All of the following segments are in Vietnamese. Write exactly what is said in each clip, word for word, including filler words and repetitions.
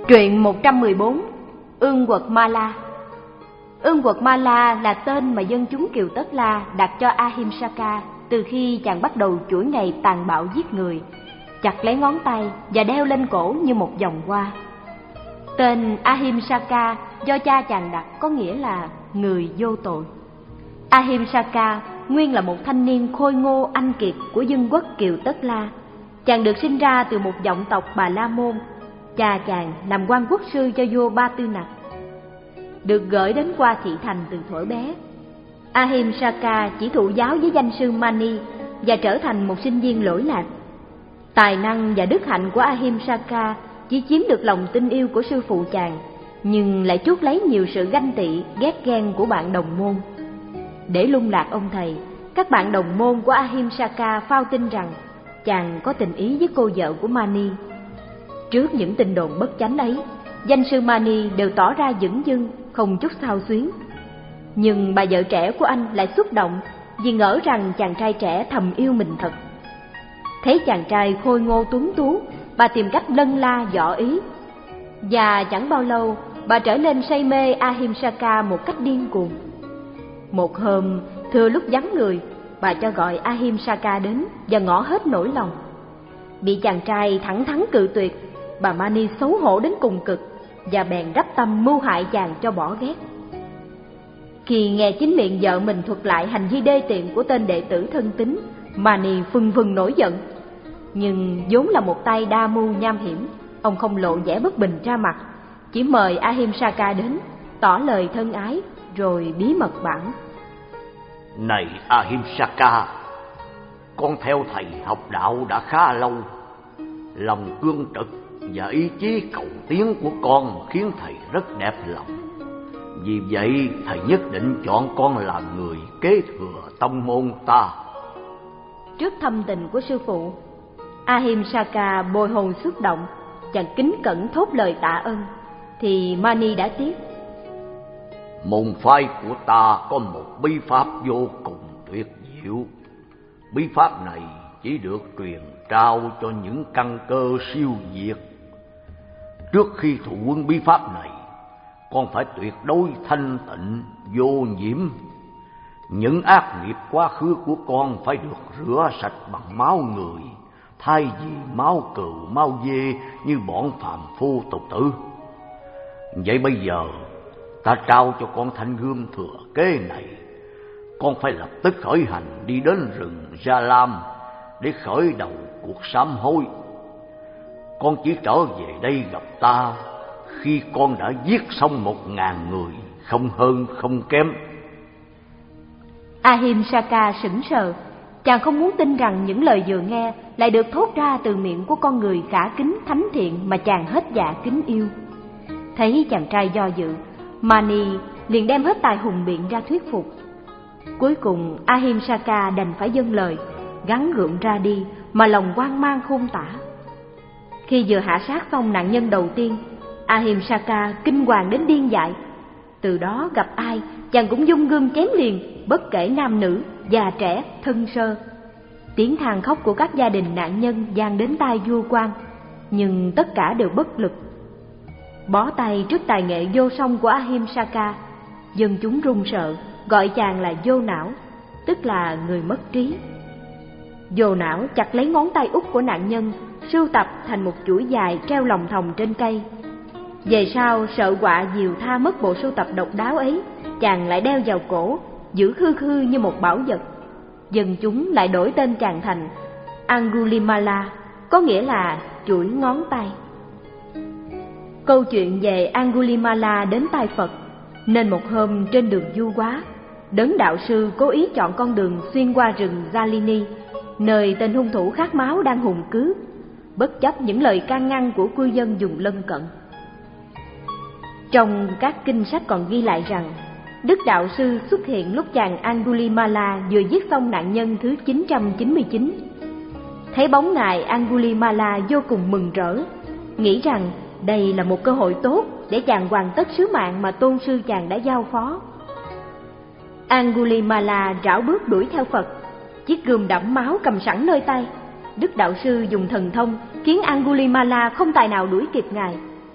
Truyện một trăm mười bốn. Ương quật Ma La. Ương quật Ma La là tên mà dân chúng Kiều Tất La đặt cho Ahimsaka từ khi chàng bắt đầu chuỗi ngày tàn bạo giết người, chặt lấy ngón tay và đeo lên cổ như một vòng hoa. Tên Ahimsaka do cha chàng đặt có nghĩa là người vô tội. Ahimsaka nguyên là một thanh niên khôi ngô anh kiệt của dân quốc Kiều Tất La. Chàng được sinh ra từ một vọng tộc Bà La Môn. Cha chàng làm quan quốc sư cho vua Ba Tư Nặc, được gửi đến qua thị thành từ thuở bé. Ahimsaka chỉ thụ giáo với danh sư Mani và trở thành một sinh viên lỗi lạc. Tài năng và đức hạnh của Ahimsaka chỉ chiếm được lòng tin yêu của sư phụ chàng, nhưng lại chuốc lấy nhiều sự ganh tị, ghét ghen của bạn đồng môn. Để lung lạc ông thầy, các bạn đồng môn của Ahimsaka phao tin rằng chàng có tình ý với cô vợ của Mani. Trước những tin đồn bất chánh ấy, danh sư Mani đều tỏ ra dửng dưng, không chút xao xuyến. Nhưng bà vợ trẻ của anh lại xúc động vì ngỡ rằng chàng trai trẻ thầm yêu mình thật. Thấy chàng trai khôi ngô tuấn tú, bà tìm cách lân la dọ ý. Và chẳng bao lâu, bà trở nên say mê Ahimsaka một cách điên cuồng. Một hôm, thừa lúc vắng người, bà cho gọi Ahimsaka đến và ngỏ hết nỗi lòng. Bị chàng trai thẳng thắn cự tuyệt, bà Mani xấu hổ đến cùng cực và bèn đắp tâm mưu hại chàng cho bỏ ghét. Khi nghe chính miệng vợ mình thuật lại hành vi đê tiện của tên đệ tử thân tín, Mani phừng phừng nổi giận. Nhưng vốn là một tay đa mưu nham hiểm, ông không lộ vẻ bất bình ra mặt, chỉ mời Ahimsaka đến, tỏ lời thân ái, rồi bí mật bảo: Này Ahimsaka, con theo thầy học đạo đã khá lâu. Lòng cương trực và ý chí cầu tiến của con khiến thầy rất đẹp lòng. Vì vậy thầy nhất định chọn con làm người kế thừa tông môn ta. Trước thâm tình của sư phụ, Ahimsaka bồi hồi xúc động, chàng kính cẩn thốt lời tạ ơn. Thì Mani đã tiếp: Môn phái của ta có một bí pháp vô cùng tuyệt diệu. Bí pháp này chỉ được truyền trao cho những căn cơ siêu việt. Trước khi thụ quân bí pháp này, con phải tuyệt đối thanh tịnh, vô nhiễm. Những ác nghiệp quá khứ của con phải được rửa sạch bằng máu người, thay vì máu cừu, máu dê như bọn phàm phu tục tử. Vậy bây giờ, ta trao cho con thanh gươm thừa kế này. Con phải lập tức khởi hành đi đến rừng Gia Lam để khởi đầu cuộc sám hối. Con chỉ trở về đây gặp ta khi con đã giết xong một ngàn người, không hơn không kém. Ahimsaka sững sờ, chàng không muốn tin rằng những lời vừa nghe lại được thốt ra từ miệng của con người khả kính thánh thiện mà chàng hết dạ kính yêu. Thấy chàng trai do dự, Mani liền đem hết tài hùng biện ra thuyết phục. Cuối cùng Ahimsaka đành phải dâng lời, gắng gượng ra đi mà lòng hoang mang khôn tả. Khi vừa hạ sát xong nạn nhân đầu tiên, Ahimsaka kinh hoàng đến điên dại. Từ đó gặp ai, chàng cũng vung gươm chém liền, bất kể nam nữ, già trẻ, thân sơ. Tiếng than khóc của các gia đình nạn nhân vang đến tai vua quan, nhưng tất cả đều bất lực. Bó tay trước tài nghệ vô song của Ahimsaka, dân chúng run sợ, gọi chàng là vô não, tức là người mất trí. Vô não chặt lấy ngón tay út của nạn nhân, sưu tập thành một chuỗi dài treo lòng thòng trên cây. Về sau sợ quạ diều tha mất bộ sưu tập độc đáo ấy, chàng lại đeo vào cổ, giữ khư khư như một bảo vật. Dân chúng lại đổi tên chàng thành Angulimala, có nghĩa là chuỗi ngón tay. Câu chuyện về Angulimala đến tai Phật, nên một hôm trên đường du hóa, đấng đạo sư cố ý chọn con đường xuyên qua rừng Jalini, nơi tên hung thủ khát máu đang hùng cứ, bất chấp những lời can ngăn của cư dân vùng lân cận. Trong các kinh sách còn ghi lại rằng, đức đạo sư xuất hiện lúc chàng Angulimala vừa giết xong nạn nhân thứ chín trăm chín mươi chín. Thấy bóng ngài Angulimala vô cùng mừng rỡ, nghĩ rằng đây là một cơ hội tốt để chàng hoàn tất sứ mạng mà tôn sư chàng đã giao phó. Angulimala rảo bước đuổi theo Phật, chiếc gươm đẫm máu cầm sẵn nơi tay. Đức đạo sư dùng thần thông khiến Angulimala không tài nào đuổi kịp ngài.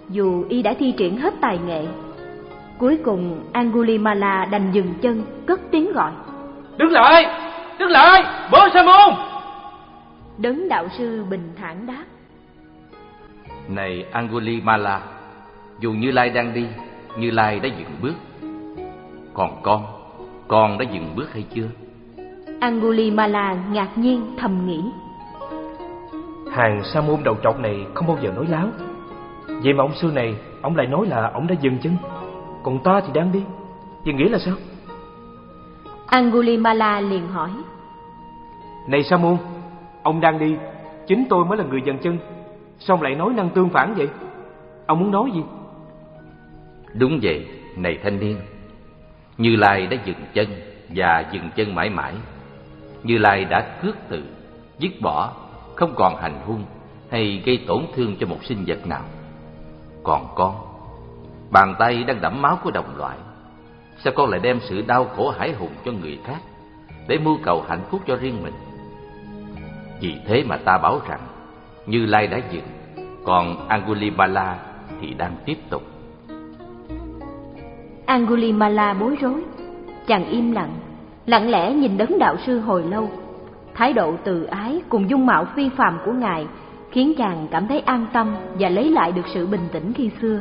dù y đã thi triển hết tài nghệ. Cuối cùng Angulimala đành dừng chân, cất tiếng gọi: Đứng lại! Đứng lại! Bố Sa môn! Đấng đạo sư bình thản đáp: Này Angulimala, dù Như Lai đang đi, Như Lai đã dừng bước. Còn con, con đã dừng bước hay chưa? Angulimala ngạc nhiên thầm nghĩ: Hàng sa môn đầu trọc này không bao giờ nói láo. Vậy mà ông sư này, ông lại nói là ông đã dừng chân, còn ta thì đang đi. Vậy nghĩa là sao? Angulimala liền hỏi: Này sa môn, ông đang đi, chính tôi mới là người dừng chân, sao ông lại nói năng tương phản vậy? Ông muốn nói gì? Đúng vậy, này thanh niên. Như Lai đã dừng chân và dừng chân mãi mãi. Như Lai đã khước từ, dứt bỏ, không còn hành hung hay gây tổn thương cho một sinh vật nào. Còn con, bàn tay đang đẫm máu của đồng loại, sao con lại đem sự đau khổ hãi hùng cho người khác để mưu cầu hạnh phúc cho riêng mình? Vì thế mà ta bảo rằng Như Lai đã dừng, còn Angulimala thì đang tiếp tục. Angulimala bối rối, chàng im lặng, lặng lẽ nhìn đấng đạo sư hồi lâu. Thái độ từ ái cùng dung mạo phi phàm của ngài khiến chàng cảm thấy an tâm và lấy lại được sự bình tĩnh khi xưa.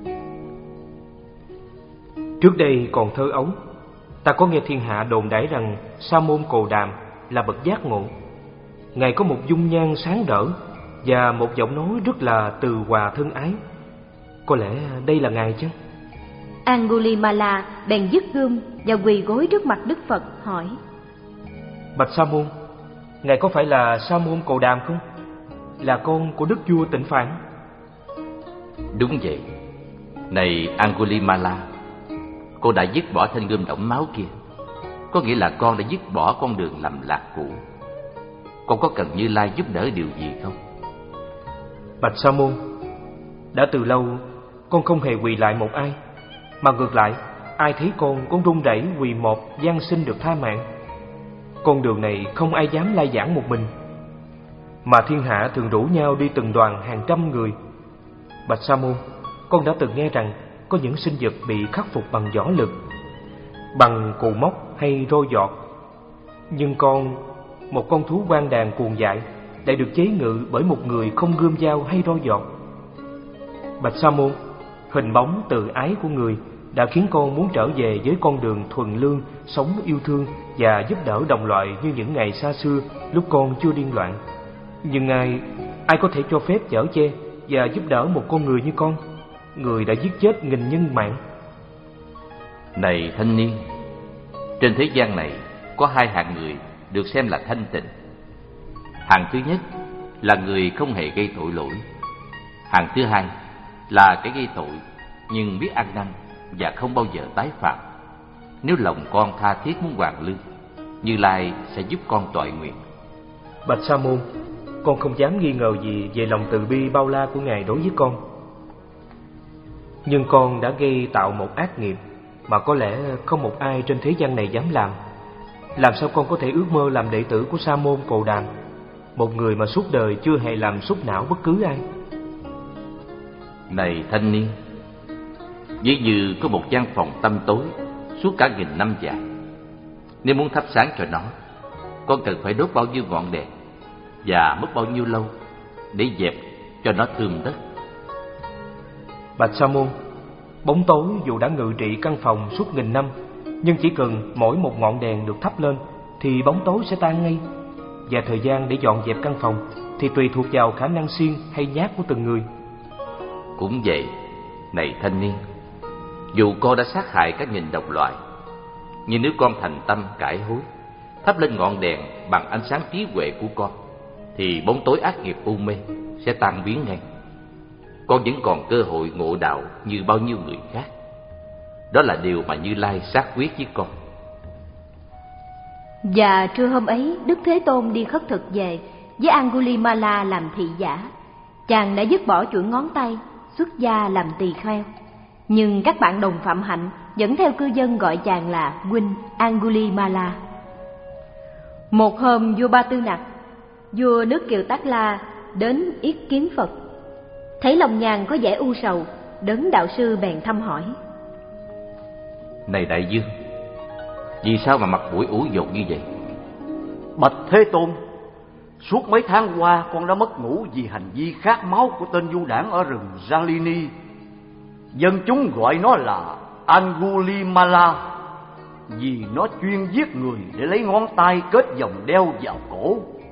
Trước đây còn thơ ấu, ta có nghe thiên hạ đồn đãi rằng Sa môn Cồ Đàm là bậc giác ngộ. Ngài có một dung nhan sáng rỡ và một giọng nói rất là từ hòa thân ái. Có lẽ đây là ngài chăng? Angulimala bèn dứt gươm và quỳ gối trước mặt Đức Phật hỏi: Bạch Sa môn, ngài có phải là Sa môn Cồ Đàm không? Là con của đức vua Tịnh Phạn? Đúng vậy. Này Angulimala, cô đã dứt bỏ thanh gươm đẫm máu kia, có nghĩa là con đã dứt bỏ con đường lầm lạc cũ. Con có cần Như Lai giúp đỡ điều gì không? Bạch Sa môn, đã từ lâu con không hề quỳ lại một ai, mà ngược lại, ai thấy con con run rẩy quỳ một van xin được tha mạng. Con đường này không ai dám lai giảng một mình, mà thiên hạ thường rủ nhau đi từng đoàn hàng trăm người. Bạch Sa môn, con đã từng nghe rằng có những sinh vật bị khắc phục bằng võ lực, bằng cù móc hay roi giọt. Nhưng con, một con thú quan đàn cuồng dại, lại được chế ngự bởi một người không gươm dao hay roi giọt. Bạch Sa môn, hình bóng từ ái của người đã khiến con muốn trở về với con đường thuần lương, sống yêu thương và giúp đỡ đồng loại như những ngày xa xưa lúc con chưa điên loạn. Nhưng ai, ai có thể cho phép chở che và giúp đỡ một con người như con, người đã giết chết nghìn nhân mạng? Này thanh niên, trên thế gian này có hai hạng người được xem là thanh tịnh. Hạng thứ nhất là người không hề gây tội lỗi. Hạng thứ hai là kẻ gây tội nhưng biết ăn năn và không bao giờ tái phạm. Nếu lòng con tha thiết muốn hoàn lương, Như Lai sẽ giúp con toại nguyện. Bạch Sa môn, con không dám nghi ngờ gì về lòng từ bi bao la của ngài đối với con. Nhưng con đã gây tạo một ác nghiệp mà có lẽ không một ai trên thế gian này dám làm. Làm sao con có thể ước mơ làm đệ tử của Sa môn Cồ Đàm, một người mà suốt đời chưa hề làm xúc não bất cứ ai? Này thanh niên, ví như có một gian phòng tăm tối suốt cả nghìn năm dài. Nếu muốn thắp sáng cho nó, con cần phải đốt bao nhiêu ngọn đèn và mất bao nhiêu lâu để dẹp cho nó thươm đất? Bạch Sa môn, bóng tối dù đã ngự trị căn phòng suốt nghìn năm, nhưng chỉ cần mỗi một ngọn đèn được thắp lên thì bóng tối sẽ tan ngay. Và thời gian để dọn dẹp căn phòng thì tùy thuộc vào khả năng siêng hay nhát của từng người. Cũng vậy, này thanh niên, dù con đã sát hại các nghìn đồng loại, nhưng nếu con thành tâm cải hối, thắp lên ngọn đèn bằng ánh sáng trí huệ của con, thì bóng tối ác nghiệp u mê sẽ tan biến ngay. Con vẫn còn cơ hội ngộ đạo như bao nhiêu người khác. Đó là điều mà Như Lai xác quyết với con. Và trưa hôm ấy, Đức Thế Tôn đi khất thực về với Angulimala làm thị giả. Chàng đã dứt bỏ chuỗi ngón tay, xuất gia làm tỳ kheo. Nhưng các bạn đồng phạm hạnh vẫn theo cư dân gọi chàng là huynh Angulimala. Một hôm, vua Ba Tư Nặc, vua nước Kiều Tác La, đến yết kiến Phật. Thấy lòng nhàn có vẻ u sầu, Đấng đạo sư bèn thăm hỏi: Này đại dương, vì sao mà mặt mũi ủ dột như vậy? Bạch Thế Tôn, suốt mấy tháng qua con đã mất ngủ vì hành vi khát máu của tên du đảng ở rừng Jalini. Dân chúng gọi nó là Angulimala vì nó chuyên giết người để lấy ngón tay kết vòng đeo vào cổ.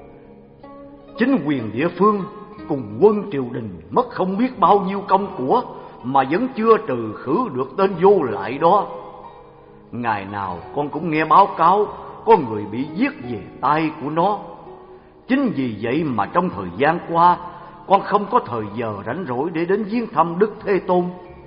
Chính quyền địa phương cùng quân triều đình mất không biết bao nhiêu công của mà vẫn chưa trừ khử được tên vô lại đó. Ngày nào con cũng nghe báo cáo có người bị giết về tay của nó. Chính vì vậy mà trong thời gian qua con không có thời giờ rảnh rỗi để đến viếng thăm Đức Thế Tôn.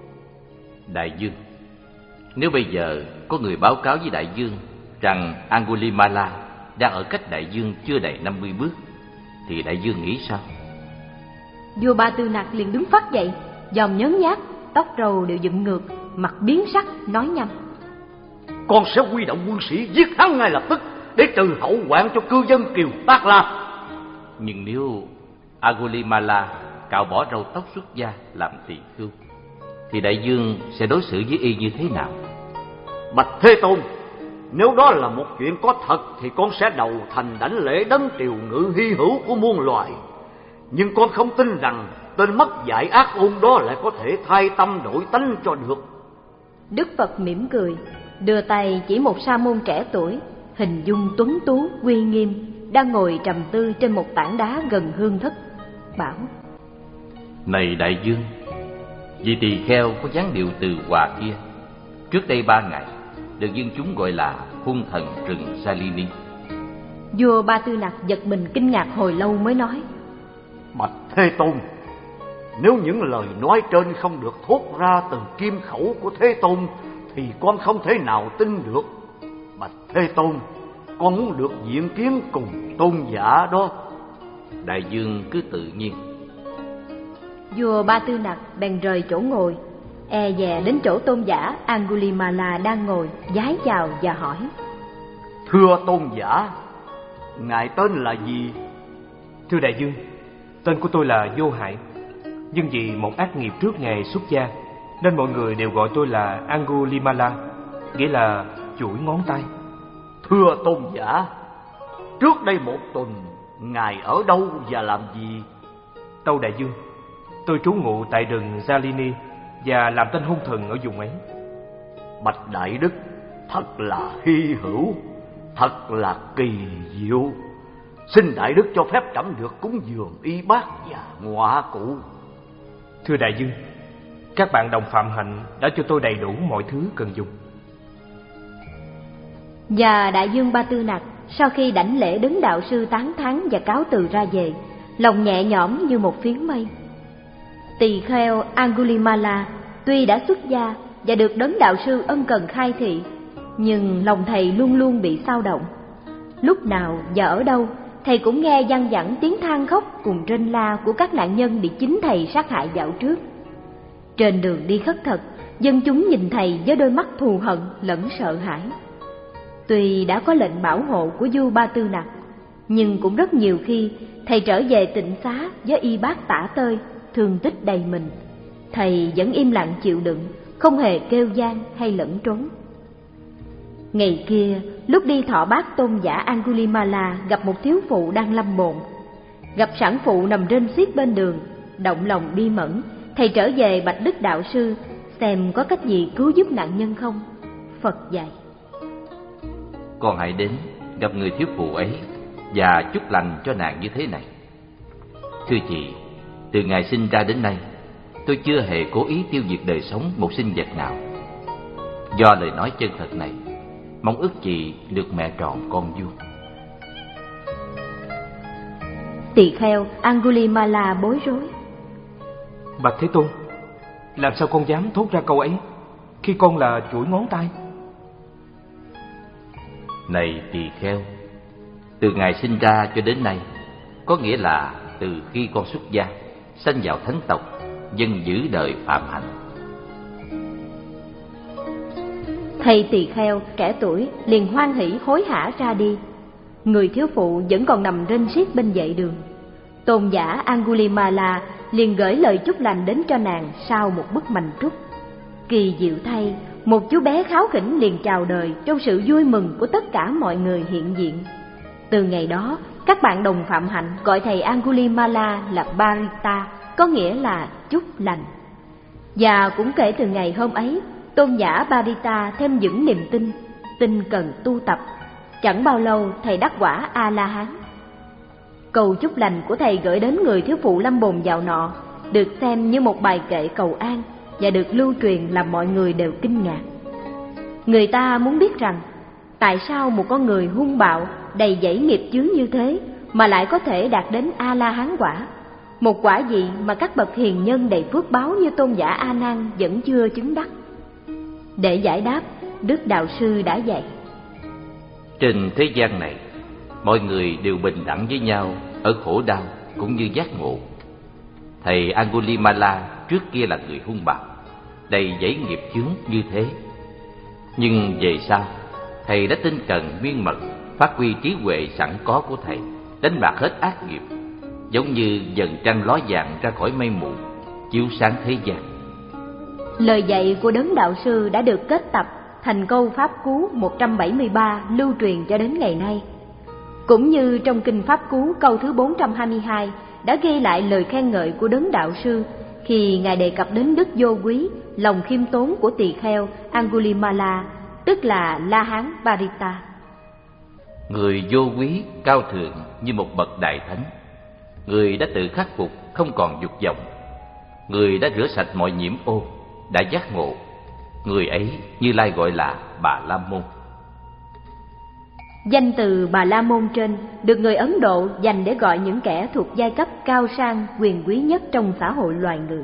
Đại dương, nếu bây giờ có người báo cáo với đại dương rằng Angulimala đang ở cách đại dương chưa đầy năm mươi bước, thì đại dương nghĩ sao? Vua Ba Tư Nặc liền đứng phắt dậy, dòm nhớn nhác, tóc râu đều dựng ngược, mặt biến sắc, nói nhanh: Con sẽ huy động quân sĩ giết hắn ngay lập tức để trừ hậu hoạn cho cư dân Kiều Tác La. Nhưng nếu Angulimala cạo bỏ râu tóc xuất gia làm tỳ khưu, thì đại dương sẽ đối xử với y như thế nào? Bạch Thế Tôn, nếu đó là một chuyện có thật thì con sẽ đầu thành đảnh lễ đấng triều ngự hy hữu của muôn loài. Nhưng con không tin rằng tên mất dạy ác ôn đó lại có thể thay tâm đổi tánh cho được. Đức Phật mỉm cười, đưa tay chỉ một sa môn trẻ tuổi, hình dung tuấn tú uy nghiêm, đang ngồi trầm tư trên một tảng đá gần hương thất, bảo: Này đại dương, vị tỳ kheo có dáng điệu từ hòa kia, trước đây ba ngày được dân chúng gọi là hung thần rừng Jalini. Vua Ba Tư Nặc giật mình kinh ngạc hồi lâu mới nói: Bạch Thế Tôn, nếu những lời nói trên không được thốt ra từ kim khẩu của Thế Tôn thì con không thể nào tin được. Bạch Thế Tôn, con muốn được diện kiến cùng tôn giả đó. Đại dương cứ tự nhiên. Vua Ba Tư Nặc bèn rời chỗ ngồi, e dè đến chỗ tôn giả Angulimala đang ngồi, vái chào và hỏi: Thưa tôn giả, ngài tên là gì? Thưa đại dương, tên của tôi là Vô Hại, nhưng vì một ác nghiệp trước ngày xuất gia nên mọi người đều gọi tôi là Angulimala, nghĩa là chuỗi ngón tay. Thưa tôn giả, trước đây một tuần ngài ở đâu và làm gì? Tâu đại dương, tôi trú ngụ tại rừng Jalini và làm tên hung thần ở vùng ấy. Bạch đại đức, thật là hy hữu, thật là kỳ diệu. Xin đại đức cho phép trẫm được cúng dường y bát và ngọa cụ. Thưa đại dương, các bạn đồng phạm hạnh đã cho tôi đầy đủ mọi thứ cần dùng. Và đại dương Ba Tư Nặc sau khi đảnh lễ đấng đạo sư tán thán và cáo từ ra về, lòng nhẹ nhõm như một phiến mây. Tỳ kheo Angulimala tuy đã xuất gia và được đấng đạo sư ân cần khai thị, nhưng lòng thầy luôn luôn bị xao động. Lúc nào và ở đâu thầy cũng nghe văng vẳng tiếng than khóc cùng rên la của các nạn nhân bị chính thầy sát hại dạo trước. Trên đường đi khất thực, dân chúng nhìn thầy với đôi mắt thù hận lẫn sợ hãi. Tuy đã có lệnh bảo hộ của vua Ba Tư Nặc, nhưng cũng rất nhiều khi thầy trở về tịnh xá với y bát tả tơi, thương tích đầy mình. Thầy vẫn im lặng chịu đựng, không hề kêu van hay lẫn trốn. Ngày kia, lúc đi thọ bát tôn giả Angulimala gặp một thiếu phụ đang lâm bồn. Gặp sản phụ nằm rên xiết bên đường, động lòng bi mẫn, thầy trở về bạch đức đạo sư xem có cách gì cứu giúp nạn nhân không. Phật dạy: Con hãy đến gặp người thiếu phụ ấy và chúc lành cho nàng như thế này: Thưa chị, từ ngày sinh ra đến nay, tôi chưa hề cố ý tiêu diệt đời sống một sinh vật nào. Do lời nói chân thật này, mong ước chị được mẹ trọn con vuông. Tỳ kheo Angulimala bối rối: Bạch Thế Tôn, làm sao con dám thốt ra câu ấy khi con là chuỗi ngón tay? Này tỳ kheo, từ ngày sinh ra cho đến nay, có nghĩa là từ khi con xuất gia, sanh vào thánh tộc, dân giữ đời phạm hạnh. Thầy tỳ kheo trẻ tuổi liền hoan hỉ hối hả ra đi. Người thiếu phụ vẫn còn nằm rên xiết bên vệ đường. Tôn giả Angulimala liền gửi lời chúc lành đến cho nàng sau một bức mành trúc. Kỳ diệu thay, một chú bé kháu khỉnh liền chào đời trong sự vui mừng của tất cả mọi người hiện diện. Từ ngày đó, các bạn đồng phạm hạnh gọi thầy Angulimala là Parita, có nghĩa là chúc lành. Và cũng kể từ ngày hôm ấy, tôn giả Parita thêm vững niềm tin, tin cần tu tập. Chẳng bao lâu thầy đắc quả A-la-hán. Câu chúc lành của thầy gửi đến người thiếu phụ lâm bồn dạo nọ được xem như một bài kệ cầu an và được lưu truyền làm mọi người đều kinh ngạc. Người ta muốn biết rằng tại sao một con người hung bạo, đầy dẫy nghiệp chướng như thế mà lại có thể đạt đến A-la-hán quả, một quả gì mà các bậc hiền nhân đầy phước báo như tôn giả A Nan vẫn chưa chứng đắc. Để giải đáp, Đức Đạo Sư đã dạy: trên thế gian này, mọi người đều bình đẳng với nhau ở khổ đau cũng như giác ngộ. Thầy Angulimala trước kia là người hung bạo, đầy dẫy nghiệp chướng như thế. Nhưng về sau, thầy đã tinh cần miên mật, phát huy trí huệ sẵn có của thầy, đánh bạc hết ác nghiệp, giống như dần trăng ló dạng ra khỏi mây mù, chiếu sáng thế gian. Lời dạy của Đấng Đạo Sư đã được kết tập thành câu Pháp Cú một trăm bảy mươi ba lưu truyền cho đến ngày nay. Cũng như trong kinh Pháp Cú câu thứ bốn trăm hai mươi hai đã ghi lại lời khen ngợi của Đấng Đạo Sư khi Ngài đề cập đến đức vô quý, lòng khiêm tốn của tỳ kheo Angulimala, tức là La Hán Parita. Người vô quý, cao thượng như một bậc đại thánh. Người đã tự khắc phục, không còn dục vọng. Người đã rửa sạch mọi nhiễm ô, đã giác ngộ. Người ấy Như Lai gọi là Bà La Môn. Danh từ Bà La Môn trên được người Ấn Độ dành để gọi những kẻ thuộc giai cấp cao sang, quyền quý nhất trong xã hội loài người.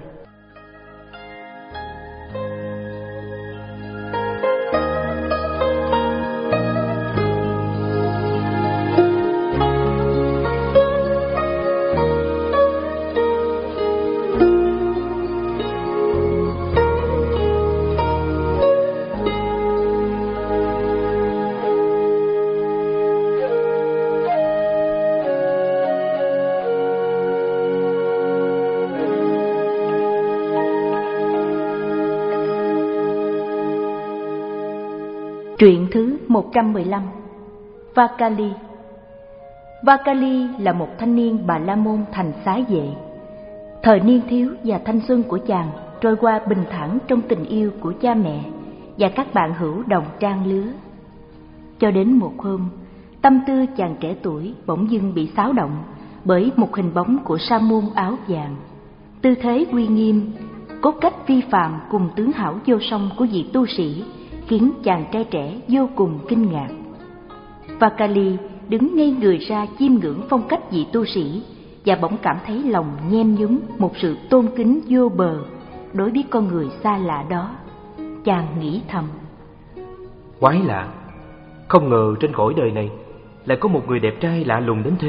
Truyện thứ một trăm mười lăm. Vakali. Vakali là một thanh niên Bà La Môn thành xá vệ. Thời niên thiếu và thanh xuân của chàng trôi qua bình thản trong tình yêu của cha mẹ và các bạn hữu đồng trang lứa. Cho đến một hôm, tâm tư chàng trẻ tuổi bỗng dưng bị xáo động bởi một hình bóng của sa môn áo vàng. Tư thế uy nghiêm, cốt cách vi phạm cùng tướng hảo vô song của vị tu sĩ khiến chàng trai trẻ vô cùng kinh ngạc. Vakali đứng ngây người ra chiêm ngưỡng phong cách vị tu sĩ và bỗng cảm thấy lòng nhem nhúm một sự tôn kính vô bờ đối với con người xa lạ đó. Chàng nghĩ thầm: quái lạ, không ngờ trên cõi đời này lại có một người đẹp trai lạ lùng đến thế.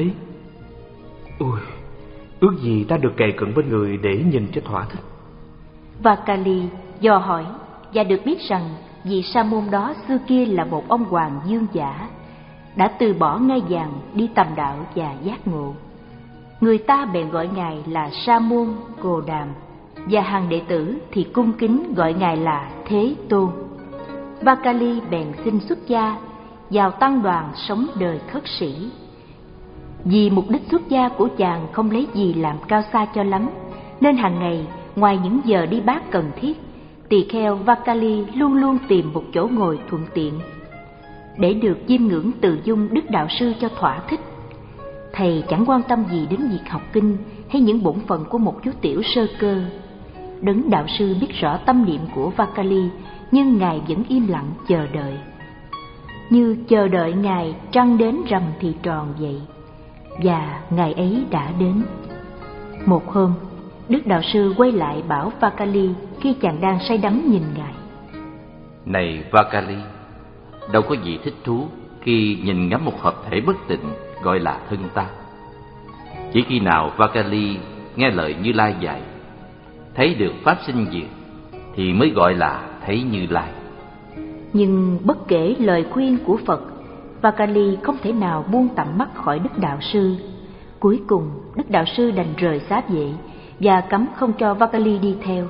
Ôi, ước gì ta được kề cận bên người để nhìn cho thỏa thích. Vakali dò hỏi và được biết rằng vị sa môn đó xưa kia là một ông hoàng dương giả, đã từ bỏ ngai vàng đi tầm đạo và giác ngộ. Người ta bèn gọi ngài là Sa môn Cồ Đàm, và hàng đệ tử thì cung kính gọi ngài là Thế Tôn. Vakali bèn xin xuất gia, vào tăng đoàn sống đời khất sĩ. Vì mục đích xuất gia của chàng không lấy gì làm cao xa cho lắm, nên hàng ngày ngoài những giờ đi bát cần thiết, tỳ kheo Vakali luôn luôn tìm một chỗ ngồi thuận tiện để được chiêm ngưỡng từ dung Đức Đạo Sư cho thỏa thích. Thầy chẳng quan tâm gì đến việc học kinh hay những bổn phận của một chú tiểu sơ cơ. Đấng Đạo Sư biết rõ tâm niệm của Vakali, nhưng ngài vẫn im lặng chờ đợi, như chờ đợi ngày trăng đến rằm thì tròn vậy. Và ngày ấy đã đến. Một hôm, Đức Đạo Sư quay lại bảo Vakali khi chàng đang say đắm nhìn ngài: Này Vakali, đâu có gì thích thú khi nhìn ngắm một hợp thể bất tịnh gọi là thân ta. Chỉ khi nào Vakali nghe lời Như Lai dạy, thấy được pháp sinh diệt, thì mới gọi là thấy Như Lai. Nhưng bất kể lời khuyên của Phật, Vakali không thể nào buông tầm mắt khỏi Đức Đạo Sư. Cuối cùng, Đức Đạo Sư đành rời xá vệ và cấm không cho Vakali đi theo.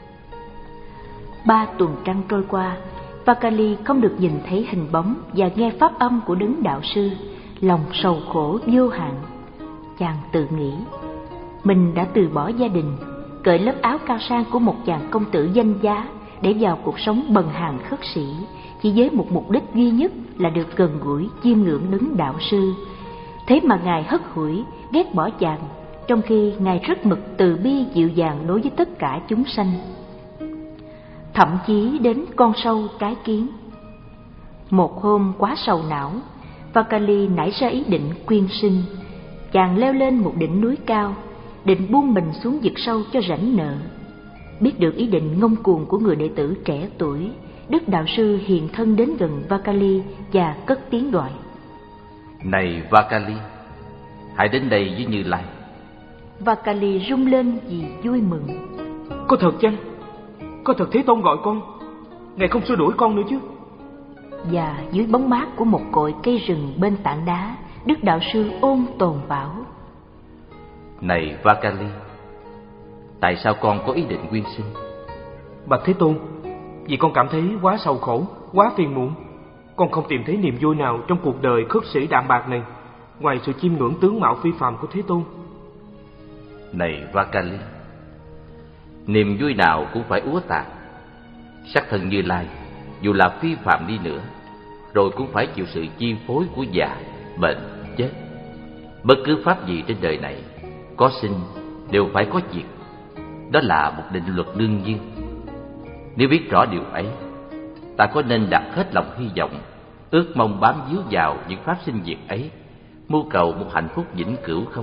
Ba tuần trăng trôi qua, Vakali không được nhìn thấy hình bóng và nghe pháp âm của đấng đạo sư, lòng sầu khổ vô hạn. Chàng tự nghĩ, mình đã từ bỏ gia đình, cởi lớp áo cao sang của một chàng công tử danh giá để vào cuộc sống bần hàn khất sĩ, chỉ với một mục đích duy nhất là được gần gũi chiêm ngưỡng đấng đạo sư. Thế mà Ngài hất hủi, ghét bỏ chàng, trong khi Ngài rất mực từ bi dịu dàng đối với tất cả chúng sanh, thậm chí đến con sâu cái kiến. Một hôm quá sầu não, Vakali nảy ra ý định quyên sinh. Chàng leo lên một đỉnh núi cao, định buông mình xuống vực sâu cho rảnh nợ. Biết được ý định ngông cuồng của người đệ tử trẻ tuổi, Đức đạo sư hiện thân đến gần Vakali và cất tiếng gọi: Này Vakali, hãy đến đây với Như Lai. Vakali rung lên vì vui mừng. Có thật chăng? Có thật Thế Tôn gọi con? Ngài không xua đuổi con nữa chứ? Và dưới bóng mát của một cội cây rừng bên tảng đá, Đức đạo sư ôn tồn bảo: Này Vakali, tại sao con có ý định quyên sinh? Bạch Thế Tôn, vì con cảm thấy quá sầu khổ, quá phiền muộn. Con không tìm thấy niềm vui nào trong cuộc đời khất sĩ đạm bạc này, ngoài sự chiêm ngưỡng tướng mạo phi phàm của Thế Tôn. Này Vakali, niềm vui nào cũng phải úa tàn. Sắc thân Như Lai, dù là phi phàm đi nữa, rồi cũng phải chịu sự chi phối của già, bệnh, chết. Bất cứ pháp gì trên đời này, có sinh đều phải có diệt. Đó là một định luật đương nhiên. Nếu biết rõ điều ấy, ta có nên đặt hết lòng hy vọng, ước mong bám víu vào những pháp sinh diệt ấy, mưu cầu một hạnh phúc vĩnh cửu không?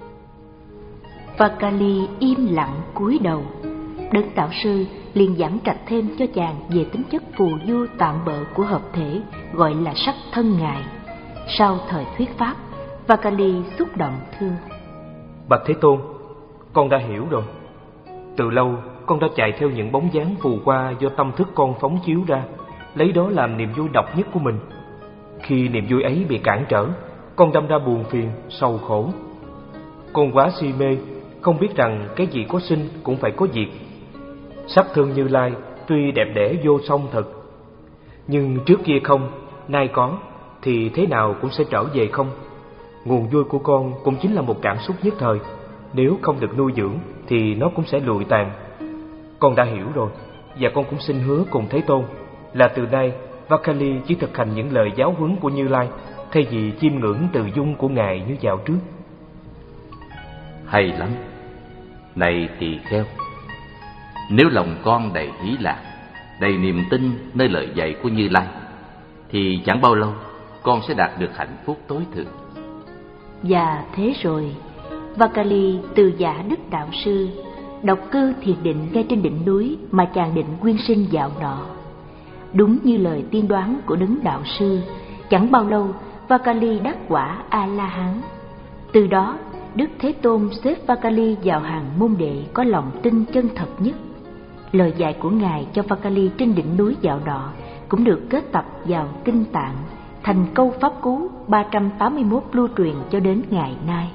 Vakali im lặng cúi đầu. Đấng đạo sư liền giảng trạch thêm cho chàng về tính chất phù du tạm bợ của hợp thể gọi là sắc thân Ngài. Sau thời thuyết pháp, Vakali xúc động thưa: Bạch Thế Tôn, con đã hiểu rồi. Từ lâu con đã chạy theo những bóng dáng phù qua do tâm thức con phóng chiếu ra, lấy đó làm niềm vui độc nhất của mình. Khi niềm vui ấy bị cản trở, con đâm ra buồn phiền, sầu khổ. Con quá si mê, không biết rằng cái gì có sinh cũng phải có diệt. Sắc thân Như Lai tuy đẹp đẽ vô song thật, nhưng trước kia không, nay có, thì thế nào cũng sẽ trở về không. Nguồn vui của con cũng chính là một cảm xúc nhất thời, nếu không được nuôi dưỡng thì nó cũng sẽ lụi tàn. Con đã hiểu rồi, và con cũng xin hứa cùng Thế Tôn là từ nay Vakali chỉ thực hành những lời giáo huấn của Như Lai, thay vì chiêm ngưỡng từ dung của Ngài như dạo trước. Hay lắm. Này tỳ kheo, nếu lòng con đầy hỷ lạc, đầy niềm tin nơi lời dạy của Như Lai, thì chẳng bao lâu con sẽ đạt được hạnh phúc tối thượng. Và thế rồi, Vakali từ giả Đức đạo sư, độc cư thiền định ngay trên đỉnh núi mà chàng định quyên sinh dạo nọ. Đúng như lời tiên đoán của đấng đạo sư, chẳng bao lâu Vakali đắc quả A La Hán. Từ đó, Đức Thế Tôn xếp Vakali vào hàng môn đệ có lòng tin chân thật nhất. Lời dạy của Ngài cho Vakali trên đỉnh núi dạo nọ cũng được kết tập vào kinh tạng, thành câu pháp cú ba trăm tám mươi mốt lưu truyền cho đến ngày nay.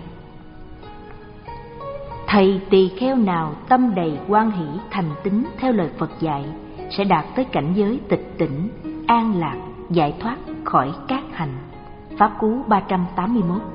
Thầy tỳ kheo nào tâm đầy hoan hỷ thành tín theo lời Phật dạy sẽ đạt tới cảnh giới tịch tỉnh, an lạc, giải thoát khỏi các hành. Pháp cú ba trăm tám mươi mốt.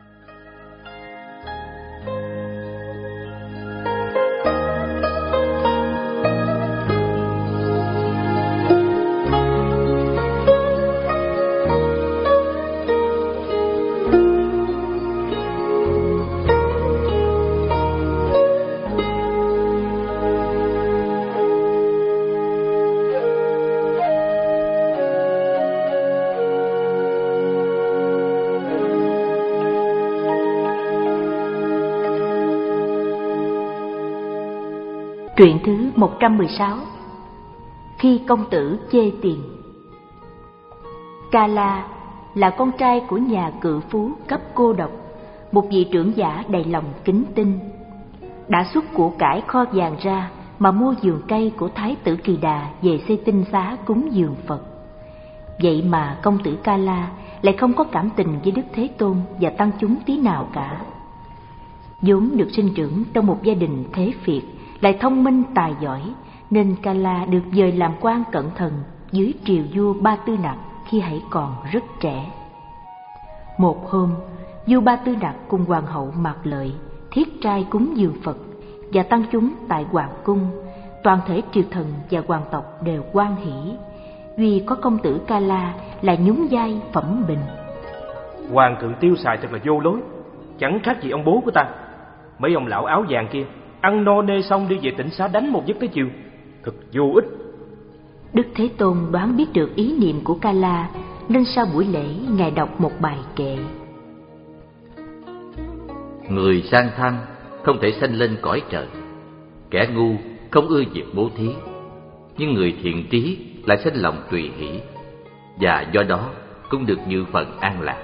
Truyện thứ một trăm mười sáu. Khi công tử chê tiền. Kala là con trai của nhà cự phú cấp cô độc, một vị trưởng giả đầy lòng kính tinh. Đã xuất của cải kho vàng ra mà mua vườn cây của Thái tử Kỳ Đà về xây tinh xá cúng dường Phật. Vậy mà công tử Kala lại không có cảm tình với Đức Thế Tôn và tăng chúng tí nào cả. vốn được sinh trưởng trong một gia đình thế Việt, lại thông minh tài giỏi, nên Kala được dời làm quan cẩn thận dưới triều vua Ba Tư Nặc khi hãy còn rất trẻ. Một hôm, vua Ba Tư Nặc cùng hoàng hậu Mạc Lợi thiết trai cúng dường Phật và tăng chúng tại hoàng cung. Toàn thể triều thần và hoàng tộc đều hoan hỷ, vì có công tử Kala là nhún vai phẩm bình. Hoàng thượng tiêu xài thật là vô lối, chẳng khác gì ông bố của ta. Mấy ông lão áo vàng kia ăn no nê xong đi về tỉnh xá đánh một giấc tới chiều, thật vô ích. Đức Thế Tôn đoán biết được ý niệm của Kala, nên sau buổi lễ ngài đọc một bài kệ. Người sang tham không thể sanh lên cõi trời, kẻ ngu không ưa việc bố thí, nhưng người thiện trí lại sinh lòng tùy hỷ, và do đó cũng được như phần an lạc.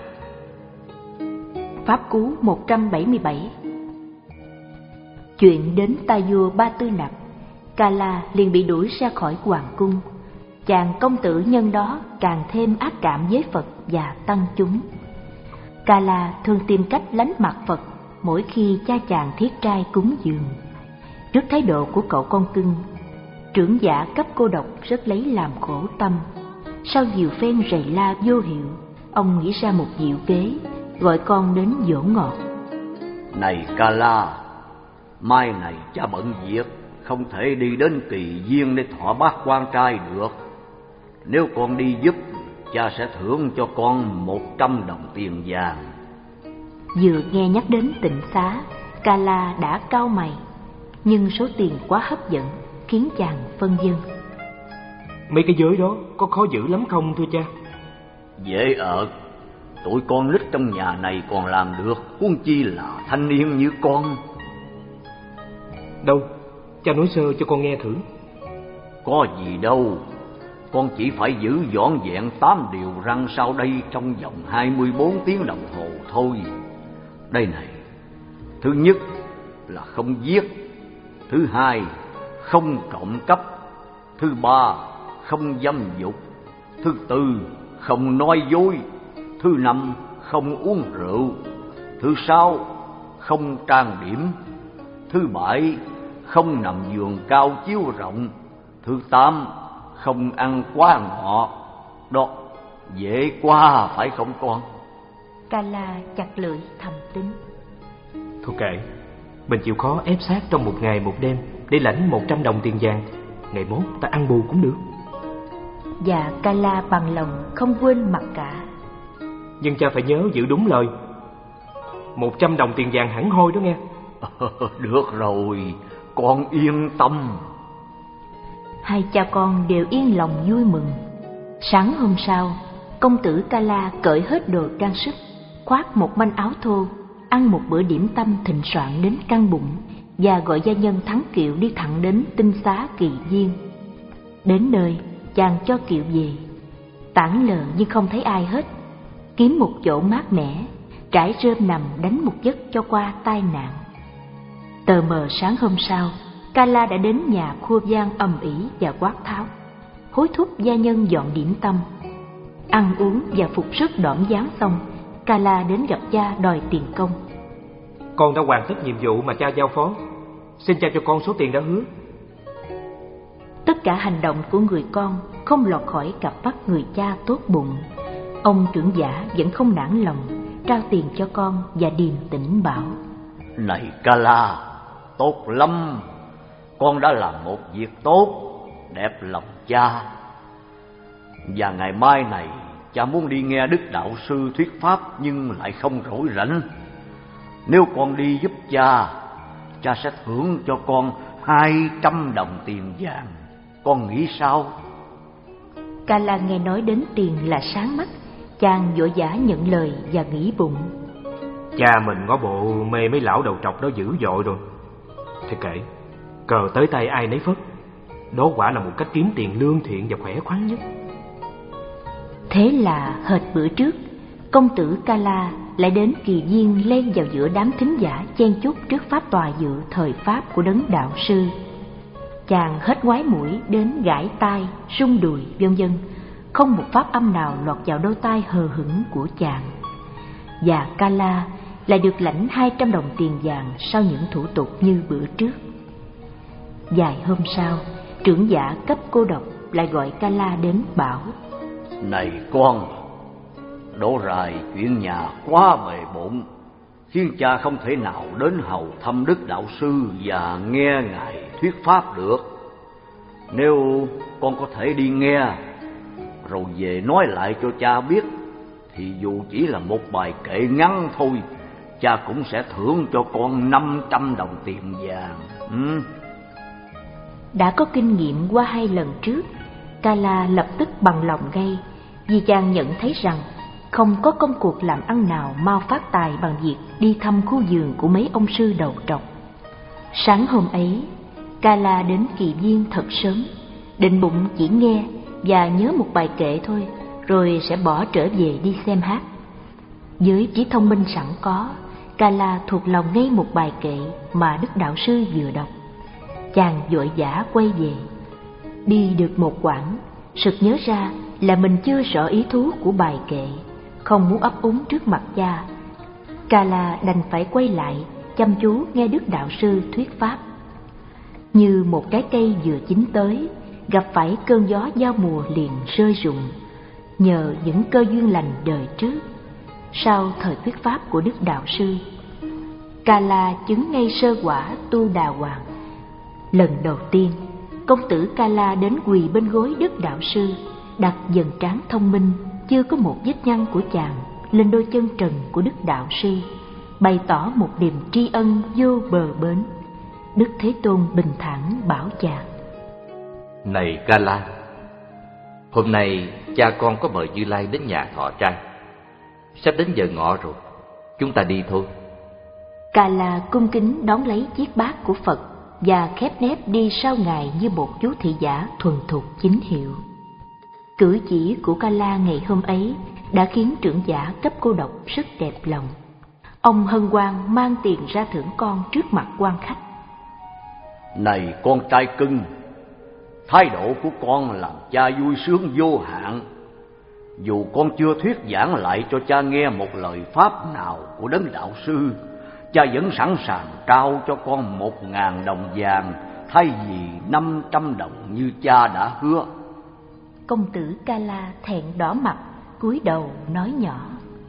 Pháp Cú một trăm bảy mươi bảy. Chuyện đến tai vua Ba Tư Nặc, Kala liền bị đuổi ra khỏi hoàng cung. Chàng công tử nhân đó càng thêm ác cảm với Phật và tăng chúng. Kala thường tìm cách lánh mặt Phật mỗi khi cha chàng thiết trai cúng dường. Trước thái độ của cậu con cưng, trưởng giả cấp cô độc rất lấy làm khổ tâm. Sau nhiều phen rầy la vô hiệu, ông nghĩ ra một diệu kế, gọi con đến dỗ ngọt. Này Kala, mai này cha bận việc, không thể đi đến Kỳ Viên để thọ bát quan trai được. Nếu con đi giúp, cha sẽ thưởng cho con một trăm đồng tiền vàng. Vừa nghe nhắc đến tịnh xá, Kala đã cau mày, nhưng số tiền quá hấp dẫn khiến chàng phân vân. Mấy cái giới đó có khó giữ lắm không thưa cha? Dễ ợt, tụi con nít trong nhà này còn làm được, huống chi là thanh niên như con. Đâu, cha nói sơ cho con nghe thử. Có gì đâu, con chỉ phải giữ vỏn vẹn tám điều răn sau đây trong vòng hai mươi bốn tiếng đồng hồ thôi. Đây này, thứ nhất là không giết, thứ hai không trộm cắp, thứ ba không dâm dục, thứ tư không nói dối, thứ năm không uống rượu, thứ sáu không trang điểm, thứ bảy không nằm giường cao chiếu rộng, thứ tám không ăn quá ngọ. Đó, dễ quá phải không con? Kala chặt lưỡi thầm tính. Thôi kệ, mình chịu khó ép sát trong một ngày một đêm để lãnh một trăm đồng tiền vàng. Ngày mốt ta ăn bù cũng được. Và Kala bằng lòng không quên mặc cả. Nhưng cha phải nhớ giữ đúng lời. Một trăm đồng tiền vàng hẳn hoi đó nghe. Được rồi, con yên tâm. Hai cha con đều yên lòng vui mừng. Sáng hôm sau, công tử Kala cởi hết đồ trang sức, khoác một manh áo thô, ăn một bữa điểm tâm thịnh soạn đến căng bụng, và gọi gia nhân thắng kiệu đi thẳng đến tinh xá Kỳ Viên. Đến nơi, chàng cho kiệu về, tản lờ nhưng không thấy ai hết, kiếm một chỗ mát mẻ, trải rơm nằm đánh một giấc cho qua tai nạn. Tờ mờ sáng hôm sau, Kala đã đến nhà khua vang ầm ĩ và quát tháo, hối thúc gia nhân dọn điểm tâm. Ăn uống và phục sức đỏm dáng xong, Kala đến gặp cha đòi tiền công. Con đã hoàn tất nhiệm vụ mà cha giao phó, xin cha cho con số tiền đã hứa. Tất cả hành động của người con không lọt khỏi cặp mắt người cha tốt bụng. Ông trưởng giả vẫn không nản lòng, trao tiền cho con và điềm tĩnh bảo: Này Kala, tốt lắm, con đã làm một việc tốt, đẹp lòng cha. Và ngày mai này, cha muốn đi nghe Đức Đạo Sư thuyết pháp nhưng lại không rỗi rảnh. Nếu con đi giúp cha, cha sẽ thưởng cho con hai trăm đồng tiền vàng. Con nghĩ sao? Kala nghe nói đến tiền là sáng mắt, chàng vội vã nhận lời và nghĩ bụng: Cha mình ngó bộ mê mấy lão đầu trọc đó dữ dội rồi. Thì kệ, cờ tới tay ai nấy phất. Đó quả là một cách kiếm tiền lương thiện và khỏe khoắn nhất. Thế là hệt bữa trước, công tử Kala lại đến Kỳ Viên len vào giữa đám thính giả chen chúc trước pháp tòa dự thời pháp của đấng đạo sư. Chàng hết ngoái mũi đến gãi tai, rung đùi vân vân, không một pháp âm nào lọt vào đôi tai hờ hững của chàng. Và Kala lại được lãnh hai trăm đồng tiền vàng sau những thủ tục như bữa trước. Vài hôm sau, trưởng giả cấp cô độc lại gọi Kala đến bảo: Này con, đổ rài chuyện nhà quá bề bộn, khiến cha không thể nào đến hầu thăm Đức Đạo Sư và nghe Ngài thuyết pháp được. Nếu con có thể đi nghe, rồi về nói lại cho cha biết, thì dù chỉ là một bài kệ ngắn thôi, cha cũng sẽ thưởng cho con năm trăm đồng tiền vàng. Ừ. Đã có kinh nghiệm qua hai lần trước, Kala lập tức bằng lòng ngay, vì chàng nhận thấy rằng không có công cuộc làm ăn nào mau phát tài bằng việc đi thăm khu vườn của mấy ông sư đầu trọc. Sáng hôm ấy, Kala đến kỳ viên thật sớm, định bụng chỉ nghe và nhớ một bài kệ thôi, rồi sẽ bỏ trở về đi xem hát. Với trí thông minh sẵn có, Kala thuộc lòng ngay một bài kệ mà Đức Đạo Sư vừa đọc. Chàng vội vã quay về. Đi được một quãng, sực nhớ ra là mình chưa rõ ý thú của bài kệ, không muốn ấp úng trước mặt cha. Kala đành phải quay lại chăm chú nghe Đức Đạo Sư thuyết pháp. Như một cái cây vừa chín tới, gặp phải cơn gió giao mùa liền rơi rụng, nhờ những cơ duyên lành đời trước. Sau thời thuyết pháp của Đức Đạo Sư, Kala chứng ngay sơ quả tu đà hoàng. Lần đầu tiên, công tử Kala đến quỳ bên gối Đức Đạo Sư, đặt dần trán thông minh chưa có một vết nhăn của chàng lên đôi chân trần của Đức Đạo Sư, bày tỏ một niềm tri ân vô bờ bến. Đức Thế Tôn bình thản bảo chàng: Này Kala, hôm nay cha con có mời Như Lai đến nhà thọ trai. Sắp đến giờ ngọ rồi, chúng ta đi thôi. Kala cung kính đón lấy chiếc bát của Phật và khép nép đi sau Ngài như một chú thị giả thuần thục chính hiệu. Cử chỉ của Kala ngày hôm ấy đã khiến trưởng giả cấp cô độc rất đẹp lòng. Ông hân hoan mang tiền ra thưởng con trước mặt quan khách. Này con trai cưng, thái độ của con làm cha vui sướng vô hạn. Dù con chưa thuyết giảng lại cho cha nghe một lời pháp nào của Đấng Đạo Sư, cha vẫn sẵn sàng trao cho con một ngàn đồng vàng thay vì năm trăm đồng như cha đã hứa. Công tử Kala thẹn đỏ mặt, cúi đầu nói nhỏ: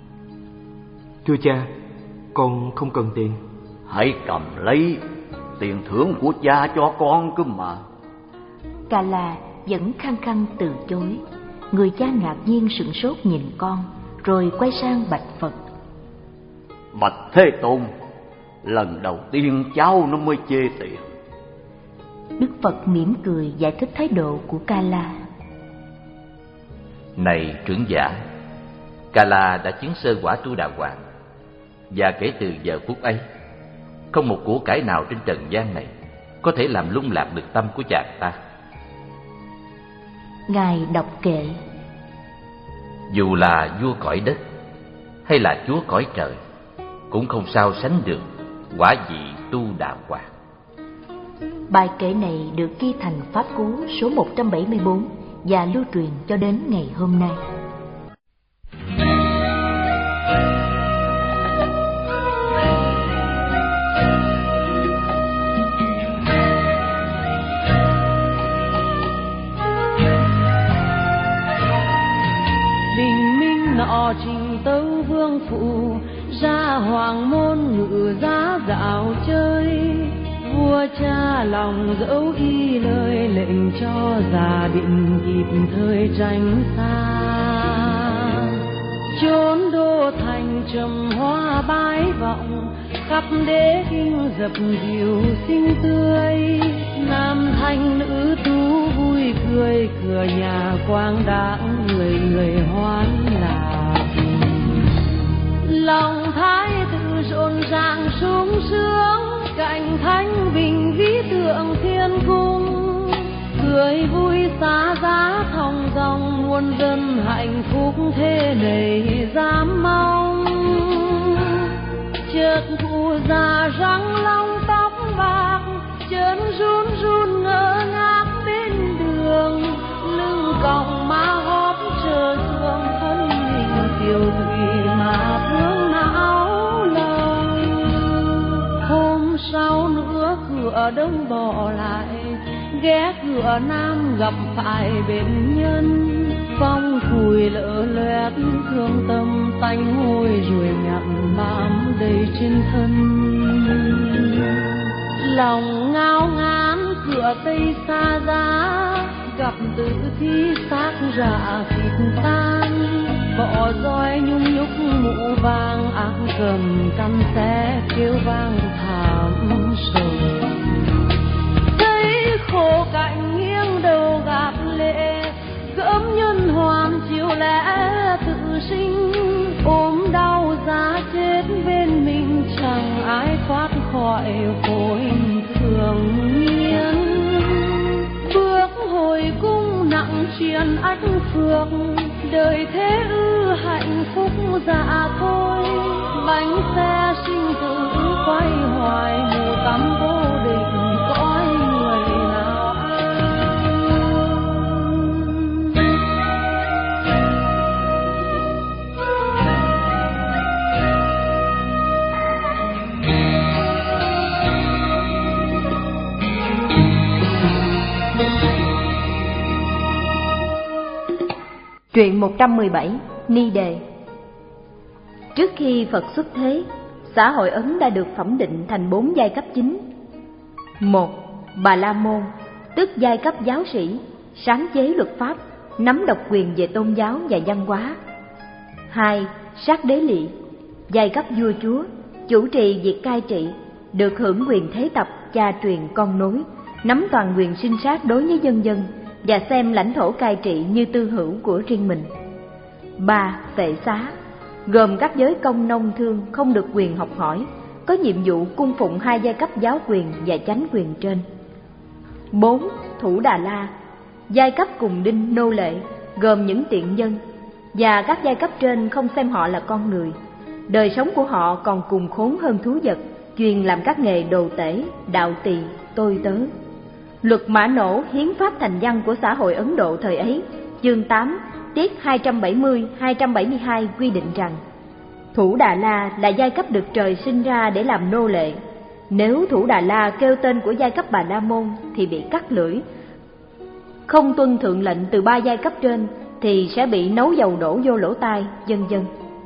Thưa cha, con không cần tiền. Hãy cầm lấy, tiền thưởng của cha cho con cơ mà. Kala vẫn khăng khăng từ chối. Người cha ngạc nhiên sửng sốt nhìn con, rồi quay sang bạch Phật: Bạch Thế Tôn, lần đầu tiên cháu nó mới chê tiền. Đức Phật mỉm cười giải thích thái độ của Kala: Này trưởng giả, Kala đã chứng sơ quả tu đà hoàng, và kể từ giờ phút ấy, không một của cải nào trên trần gian này có thể làm lung lạc được tâm của chàng ta. Ngài đọc kệ: Dù là vua cõi đất hay là chúa cõi trời, cũng không sao sánh được quả vị tu đà hoàng. Bài kệ này được ghi thành pháp cú số một trăm bảy mươi bốn và lưu truyền cho đến ngày hôm nay. Bình minh nọ trình tấu vương phụ, ra hoàng môn ngự giá dạo chơi. Vua cha lòng dẫu y lời lệnh cho gia định kịp thời tránh xa. Chốn đô thành trầm hoa bái vọng, khắp đế kinh dập dìu xinh tươi. Nam thanh nữ tú vui cười, cửa nhà quang đãng người người hoan lạc. Lòng thái tử rộn ràng sung sướng, cạnh thánh bình vĩ tượng thiên cung. Cười vui xá giá thong dong, muôn dân hạnh phúc thế này dám mong. Chợt cụ già răng long tóc bạc, chân run run ngỡ ngác bên đường. Lưng còng má hóp chờ sương, thân hình kiều thủy mà vương não lòng. sau nữa cửa đông bỏ lại, ghé cửa nam gặp phải bên nhân. Phong phùi lỡ loét thương tâm tanh hôi rồi nhặn bám đầy trên thân. Lòng ngao ngán cửa tây xa giá, gặp tử thi xác rạ thịt tan. Cỏ roi nhung nhúc mũ vàng, ác cầm căn xé kêu vang thảm sầu. Thấy khổ cạnh nghiêng đầu gạt lệ, gớm nhân hoàn chiều lẽ tự sinh. Ôm đau giá chết bên mình, chẳng ai thoát khỏi khối thường nhiên. Bước hồi cung nặng triền ách phược, đời thế ư hạnh phúc dạ thôi. Bánh xe sinh tử quay hoài, mù cắm vô định cõi người nào an. Truyện một trăm mười bảy, Ni Đề. Trước khi Phật xuất thế, xã hội Ấn đã được phẩm định thành bốn giai cấp chính. Một, Bà La Môn, tức giai cấp giáo sĩ, sáng chế luật pháp, nắm độc quyền về tôn giáo và văn hóa. Hai, Sát Đế Lỵ, giai cấp vua chúa, chủ trì việc cai trị, được hưởng quyền thế tập, cha truyền con nối, nắm toàn quyền sinh sát đối với dân dân và xem lãnh thổ cai trị như tư hữu của riêng mình. Ba, Phệ Xá, gồm các giới công nông thương không được quyền học hỏi, có nhiệm vụ cung phụng hai giai cấp giáo quyền và chánh quyền trên. Bốn, Thủ Đà La, giai cấp cùng đinh nô lệ, gồm những tiện dân, và các giai cấp trên không xem họ là con người. Đời sống của họ còn cùng khốn hơn thú vật, chuyên làm các nghề đồ tể, đạo tỳ, tôi tớ. Luật Mã Nổ, hiến pháp thành văn của xã hội Ấn Độ thời ấy, chương tám, tiết hai trăm bảy mươi đến hai trăm bảy mươi hai quy định rằng Thủ Đà La là giai cấp được trời sinh ra để làm nô lệ. Nếu Thủ Đà La kêu tên của giai cấp Bà La Môn thì bị cắt lưỡi. Không tuân thượng lệnh từ ba giai cấp trên thì sẽ bị nấu dầu đổ vô lỗ tai, vân vân.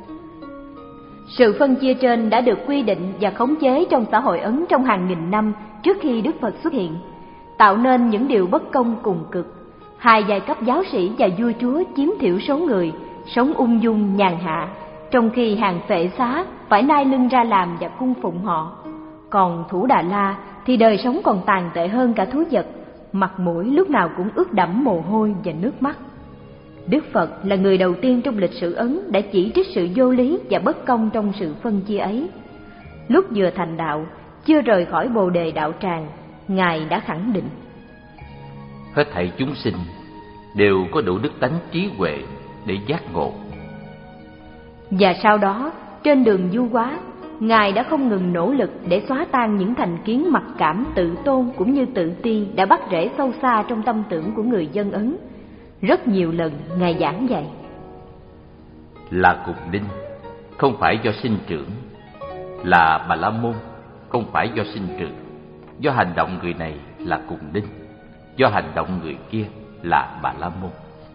Sự phân chia trên đã được quy định và khống chế trong xã hội Ấn trong hàng nghìn năm trước khi Đức Phật xuất hiện, tạo nên những điều bất công cùng cực. Hai giai cấp giáo sĩ và vua chúa chiếm thiểu số người, sống ung dung nhàn hạ, trong khi hàng Phệ Xá phải nai lưng ra làm và cung phụng họ. Còn Thủ Đà La thì đời sống còn tàn tệ hơn cả thú vật, mặt mũi lúc nào cũng ướt đẫm mồ hôi và nước mắt. Đức Phật là người đầu tiên trong lịch sử Ấn đã chỉ trích sự vô lý và bất công trong sự phân chia ấy. Lúc vừa thành đạo, chưa rời khỏi Bồ Đề đạo tràng, Ngài đã khẳng định: hết thảy chúng sinh đều có đủ đức tánh trí huệ để giác ngộ. Và sau đó, trên đường du hóa, Ngài đã không ngừng nỗ lực để xóa tan những thành kiến mặc cảm, tự tôn cũng như tự ti đã bắt rễ sâu xa trong tâm tưởng của người dân Ấn. Rất nhiều lần Ngài giảng dạy: là cùng đinh không phải do sinh trưởng, là Bà La Môn không phải do sinh trưởng. Do hành động người này là cùng đinh, do hành động người kia là Bà La Môn.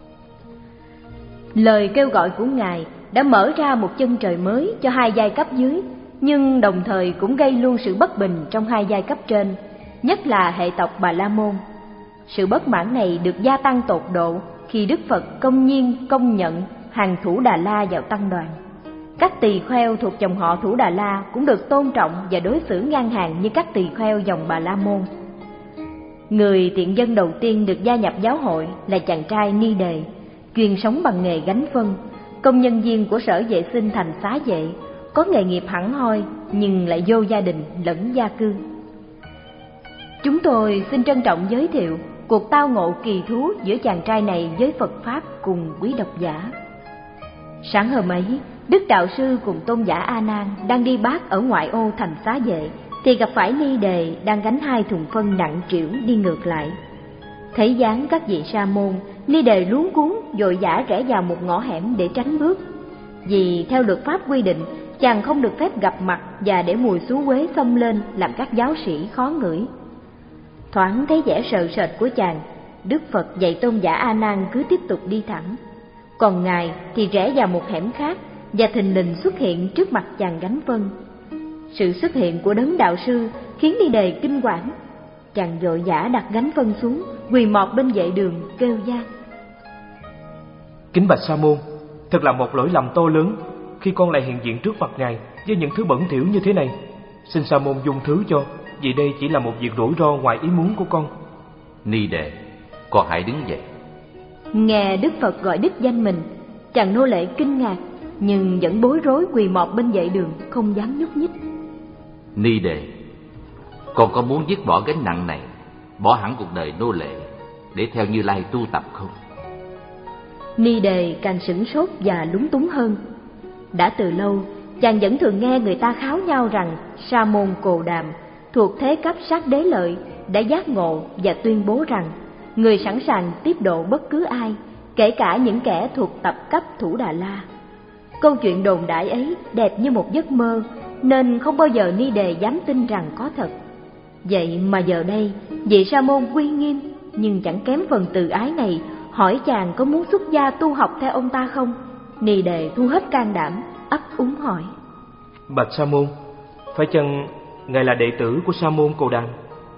Lời kêu gọi của Ngài đã mở ra một chân trời mới cho hai giai cấp dưới, nhưng đồng thời cũng gây luôn sự bất bình trong hai giai cấp trên, nhất là hệ tộc Bà La Môn. Sự bất mãn này được gia tăng tột độ khi Đức Phật công nhiên công nhận hàng Thủ Đà La vào tăng đoàn. Các tỳ kheo thuộc dòng họ Thủ Đà La cũng được tôn trọng và đối xử ngang hàng như các tỳ kheo dòng Bà La Môn. Người tiện dân đầu tiên được gia nhập giáo hội là chàng trai Ni Đề, chuyên sống bằng nghề gánh phân, công nhân viên của sở vệ sinh thành xá vệ, có nghề nghiệp hẳn hoi nhưng lại vô gia đình lẫn gia cư. Chúng tôi xin trân trọng giới thiệu cuộc tao ngộ kỳ thú giữa chàng trai này với Phật Pháp cùng quý độc giả. Sáng hôm ấy, Đức Đạo Sư cùng tôn giả A Nan đang đi bát ở ngoại ô thành xá vệ thì gặp phải Ni Đề đang gánh hai thùng phân nặng trĩu đi ngược lại. Thấy dáng các vị sa môn, Ni Đề luống cuống vội vã rẽ vào một ngõ hẻm để tránh bước. Vì theo luật pháp quy định, chàng không được phép gặp mặt và để mùi xú uế xông lên làm các giáo sĩ khó ngửi. Thoáng thấy vẻ sợ sệt của chàng, Đức Phật dạy tôn giả A Nan cứ tiếp tục đi thẳng, còn ngài thì rẽ vào một hẻm khác và thình lình xuất hiện trước mặt chàng gánh phân. Sự xuất hiện của đấng đạo sư khiến Ni Đề kinh quản. Chàng vội vã đặt gánh phân xuống, quỳ mọp bên vệ đường kêu van: Kính bạch Sa môn, thật là một lỗi lầm to lớn khi con lại hiện diện trước mặt ngài với những thứ bẩn thỉu như thế này. Xin Sa môn dung thứ cho, vì đây chỉ là một việc rủi ro ngoài ý muốn của con. Ni Đề, con hãy đứng dậy. Nghe Đức Phật gọi đích danh mình, chàng nô lệ kinh ngạc nhưng vẫn bối rối quỳ mọp bên vệ đường, không dám nhúc nhích. Ni Đề, con có muốn dứt bỏ gánh nặng này, bỏ hẳn cuộc đời nô lệ để theo Như Lai tu tập không? Ni Đề càng sửng sốt và lúng túng hơn. Đã từ lâu, chàng vẫn thường nghe người ta kháo nhau rằng Sa môn Cồ Đàm thuộc thế cấp sát đế lợi đã giác ngộ và tuyên bố rằng người sẵn sàng tiếp độ bất cứ ai, kể cả những kẻ thuộc tập cấp Thủ Đà La. Câu chuyện đồn đại ấy đẹp như một giấc mơ, nên không bao giờ Ni Đề dám tin rằng có thật. Vậy mà giờ đây, vị Sa môn uy nghiêm nhưng chẳng kém phần từ ái này hỏi chàng có muốn xuất gia tu học theo ông ta không. Ni Đề thu hết can đảm, ấp úng hỏi: Bạch Sa môn, phải chăng ngài là đệ tử của Sa môn Cồ Đàm?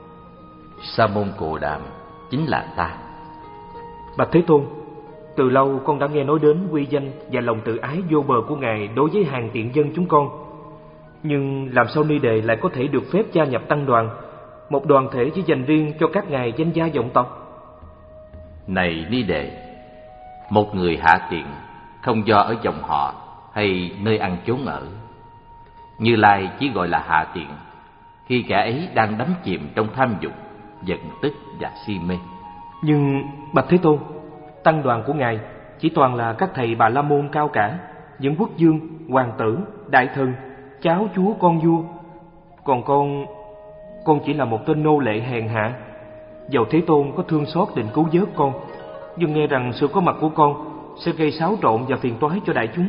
Sa môn Cồ Đàm chính là ta. Bạch Thế Tôn, từ lâu con đã nghe nói đến uy danh và lòng tự ái vô bờ của ngài đối với hàng tiện dân chúng con. Nhưng làm sao Ni Đề lại có thể được phép gia nhập tăng đoàn, một đoàn thể chỉ dành riêng cho các ngài danh gia vọng tộc? Này Ni Đề, một người hạ tiện không do ở dòng họ hay nơi ăn chốn ở. Như Lai chỉ gọi là hạ tiện khi kẻ ấy đang đắm chìm trong tham dục, giận tức và si mê. Nhưng Bạch Thế Tôn, tăng đoàn của ngài chỉ toàn là các thầy Bà La Môn cao cả, những quốc vương, hoàng tử, đại thần, cháu chúa con vua. Còn con, con chỉ là một tên nô lệ hèn hạ. Dầu Thế Tôn có thương xót định cứu vớt con, nhưng nghe rằng sự có mặt của con sẽ gây xáo trộn và phiền toái cho đại chúng.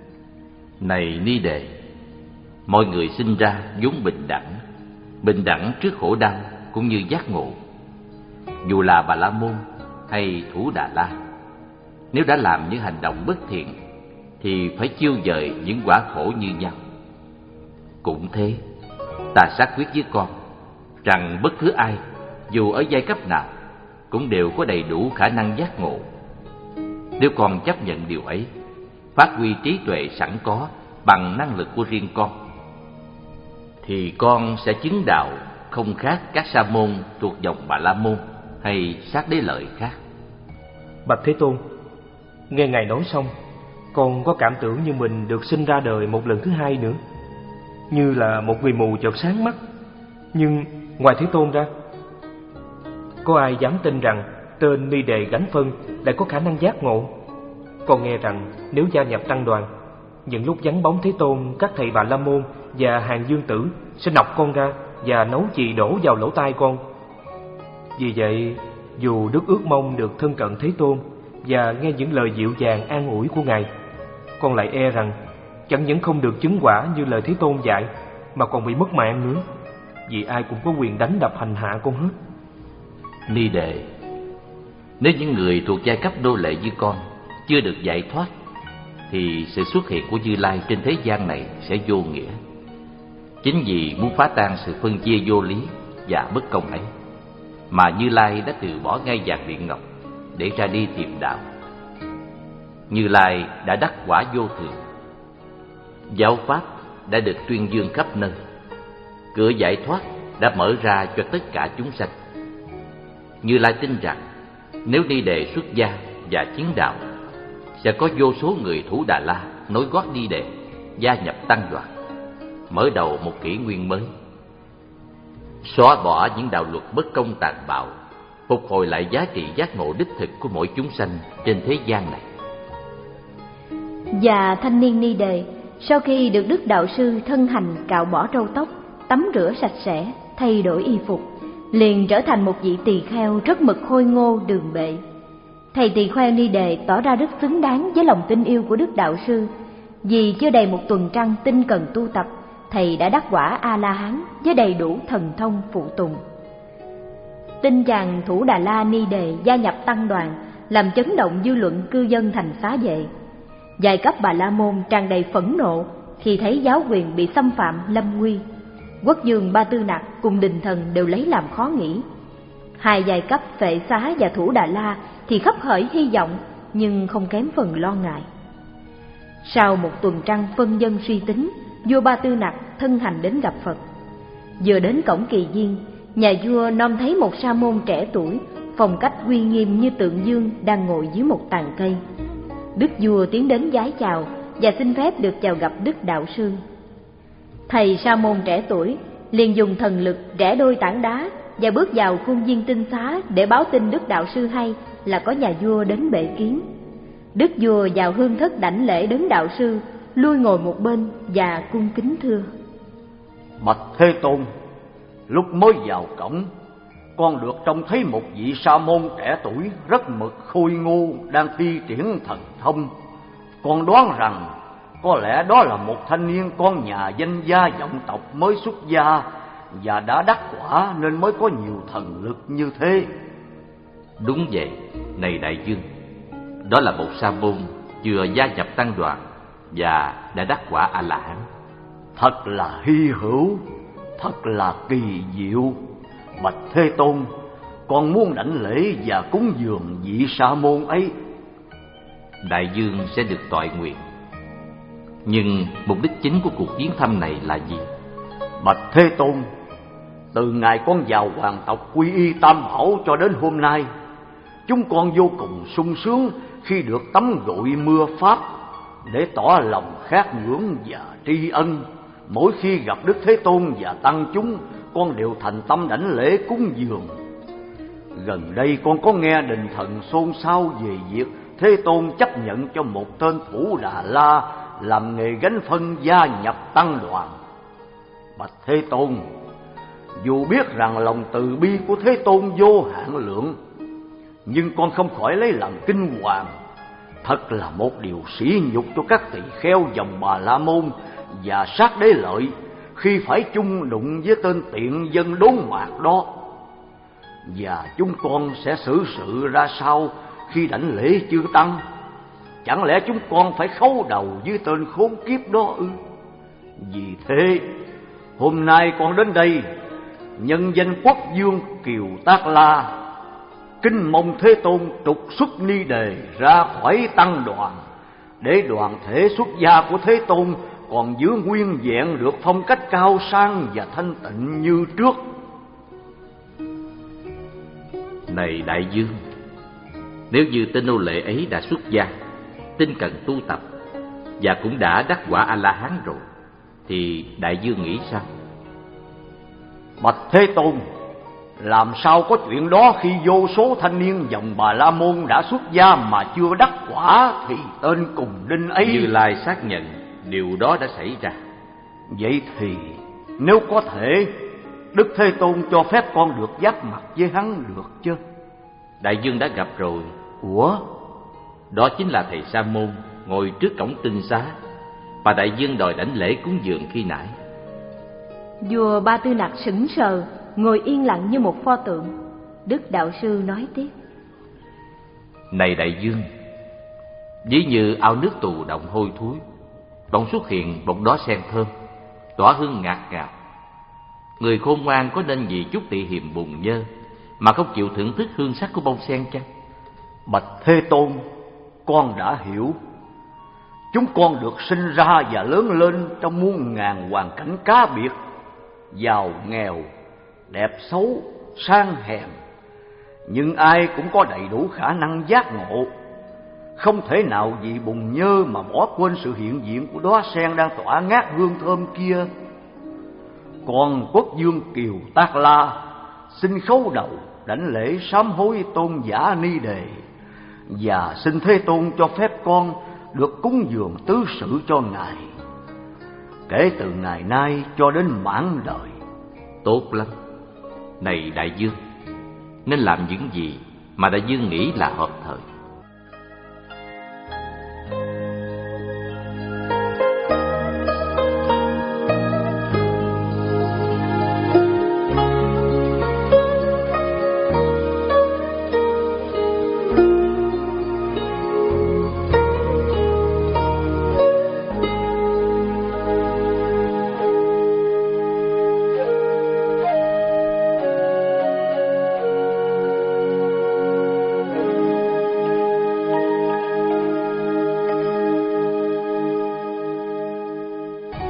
Này Ni Đề, mọi người sinh ra vốn bình đẳng, bình đẳng trước khổ đau cũng như giác ngộ. Dù là Bà La Môn hay Thủ Đà La, nếu đã làm những hành động bất thiện thì phải chiêu dời những quả khổ như nhau. Cũng thế, ta xác quyết với con rằng bất cứ ai, dù ở giai cấp nào, cũng đều có đầy đủ khả năng giác ngộ. Nếu con chấp nhận điều ấy, phát huy trí tuệ sẵn có bằng năng lực của riêng con, thì con sẽ chứng đạo không khác các sa môn thuộc dòng Bà La Môn hay sát đế lợi khác. Bạch Thế Tôn, nghe ngài nói xong, con có cảm tưởng như mình được sinh ra đời một lần thứ hai nữa, như là một người mù chợt sáng mắt. Nhưng ngoài Thế Tôn ra, có ai dám tin rằng tên Ni Đề gánh phân lại có khả năng giác ngộ? Con nghe rằng nếu gia nhập tăng đoàn, những lúc vắng bóng Thế Tôn, các thầy Bà La Môn và hàng dương tử sẽ nọc con ra và nấu chì đổ vào lỗ tai con. Vì vậy, dù đức ước mong được thân cận Thế Tôn và nghe những lời dịu dàng an ủi của ngài, con lại e rằng chẳng những không được chứng quả như lời Thế Tôn dạy, mà còn bị mất mạng nữa, vì ai cũng có quyền đánh đập hành hạ con hết. Ni Đề, nếu những người thuộc giai cấp nô lệ như con chưa được giải thoát, thì sự xuất hiện của Như Lai trên thế gian này sẽ vô nghĩa. Chính vì muốn phá tan sự phân chia vô lý và bất công ấy, mà Như Lai đã từ bỏ ngai vàng điện ngọc để ra đi tìm đạo. Như Lai đã đắc quả vô thường. Giáo pháp đã được tuyên dương khắp nơi. Cửa giải thoát đã mở ra cho tất cả chúng sanh. Như Lai tin rằng nếu Ni Đề xuất gia và chứng đạo, sẽ có vô số người Thủ Đà La nối gót Ni Đề gia nhập tăng đoàn, mở đầu một kỷ nguyên mới, xóa bỏ những đạo luật bất công tàn bạo, phục hồi lại giá trị giác ngộ đích thực của mỗi chúng sanh trên thế gian này. Và thanh niên Ni Đề sau khi được Đức Đạo Sư thân hành cạo bỏ râu tóc, tắm rửa sạch sẽ, thay đổi y phục, liền trở thành một vị tỳ kheo rất mực khôi ngô đường bệ. Thầy tỳ kheo Ni Đề tỏ ra rất xứng đáng với lòng tin yêu của Đức Đạo Sư, Vì chưa đầy một tuần trăng tinh cần tu tập, thầy đã đắc quả A-la-hán với đầy đủ thần thông phụ tùng. Tin chàng Thủ Đà La Ni Đề gia nhập tăng đoàn, làm chấn động dư luận cư dân thành Xá Vệ. Giai cấp Bà La Môn tràn đầy phẫn nộ khi thấy giáo quyền bị xâm phạm lâm nguy. Quốc vương Ba Tư Nặc cùng đình thần đều lấy làm khó nghĩ. Hai giai cấp Phệ Xá và Thủ Đà La thì khắp khởi hy vọng, nhưng không kém phần lo ngại. Sau một tuần trăng phân dân suy tính, vua Ba Tư Nặc thân hành đến gặp Phật. Vừa đến cổng Kỳ Viên, nhà vua nom thấy một sa môn trẻ tuổi, phong cách uy nghiêm như tượng dương đang ngồi dưới một tàn cây. Đức vua tiến đến vái chào và xin phép được chào gặp Đức đạo sư. Thầy sa môn trẻ tuổi liền dùng thần lực rẽ đôi tảng đá và bước vào khuôn viên tinh xá để báo tin Đức đạo sư hay là có nhà vua đến bệ kiến. Đức vua vào hương thất đảnh lễ đấng đạo sư, lui ngồi một bên và cung kính thưa: Bạch Thế Tôn, lúc mới vào cổng, con được trông thấy một vị sa môn trẻ tuổi rất mực khôi ngô đang thi triển thần thông. Con đoán rằng có lẽ đó là một thanh niên con nhà danh gia vọng tộc mới xuất gia và đã đắc quả nên mới có nhiều thần lực như thế. Đúng vậy, này đại vương, đó là một sa môn vừa gia nhập tăng đoàn và đã đắc quả A-la-hán. Thật là hy hữu, thật là kỳ diệu. Bạch Thế Tôn, con muốn đảnh lễ và cúng dường vị sa môn ấy. Đại vương sẽ được toại nguyện. Nhưng mục đích chính của cuộc viếng thăm này là gì? Bạch Thế Tôn, từ ngày con vào hoàng tộc quy y Tam Bảo cho đến hôm nay, chúng con vô cùng sung sướng khi được tắm gội mưa pháp để tỏ lòng khát ngưỡng và tri ân. Mỗi khi gặp Đức Thế Tôn và tăng chúng, con đều thành tâm đảnh lễ cúng dường. Gần đây con có nghe đình thần xôn xao về việc Thế Tôn chấp nhận cho một tên Thủ Đà La làm nghề gánh phân gia nhập tăng đoàn. Bạch Thế Tôn, dù biết rằng lòng từ bi của Thế Tôn vô hạn lượng, nhưng con không khỏi lấy làm kinh hoàng. Thật là một điều sỉ nhục cho các tỳ kheo dòng Bà La Môn và Sát Đế Lợi khi phải chung đụng với tên tiện dân đốn mạt đó. Và chúng con sẽ xử sự ra sao khi đảnh lễ chư tăng? Chẳng lẽ chúng con phải khấu đầu với tên khốn kiếp đó ư? Vì thế, hôm nay con đến đây nhân danh quốc vương Kiều Tác La, kính mong Thế Tôn trục xuất Ni Đề ra khỏi tăng đoàn, để đoàn thể xuất gia của Thế Tôn còn giữ nguyên vẹn được phong cách cao sang và thanh tịnh như trước. Này đại vương, nếu như tên nô lệ ấy đã xuất gia, tinh cần tu tập và cũng đã đắc quả A-la-hán rồi, thì đại vương nghĩ sao? Bạch Thế Tôn, làm sao có chuyện đó khi vô số thanh niên dòng Bà La Môn đã xuất gia mà chưa đắc quả thì tên cùng đinh ấy... Như Lai xác nhận điều đó đã xảy ra. Vậy thì nếu có thể, Đức Thế Tôn cho phép con được giáp mặt với hắn được chứ? Đại vương đã gặp rồi. Ủa? Đó chính là thầy Sa Môn ngồi trước cổng tinh xá và đại vương đòi đảnh lễ cúng dường khi nãy. Vua Ba Tư Nặc sững sờ, ngồi yên lặng như một pho tượng. Đức đạo sư nói tiếp: Này đại vương, ví như ao nước tù động hôi thối, bỗng xuất hiện một đóa sen thơm, tỏa hương ngạt ngào. Người khôn ngoan có nên vì chút tị hiềm bùn nhơ mà không chịu thưởng thức hương sắc của bông sen chăng? Bạch Thế Tôn, con đã hiểu. Chúng con được sinh ra và lớn lên trong muôn ngàn hoàn cảnh cá biệt, giàu nghèo, đẹp xấu, sang hèn, nhưng ai cũng có đầy đủ khả năng giác ngộ. Không thể nào vì bùn nhơ mà bỏ quên sự hiện diện của đóa sen đang tỏa ngát hương thơm kia. Còn quốc vương Kiều Tác La xin khấu đầu đảnh lễ sám hối tôn giả Ni Đề, và xin Thế Tôn cho phép con được cúng dường tứ sự cho ngài, kể từ ngày nay cho đến mãn đời. Tốt lắm. Này đại vương, nên làm những gì mà đại vương nghĩ là hợp thời.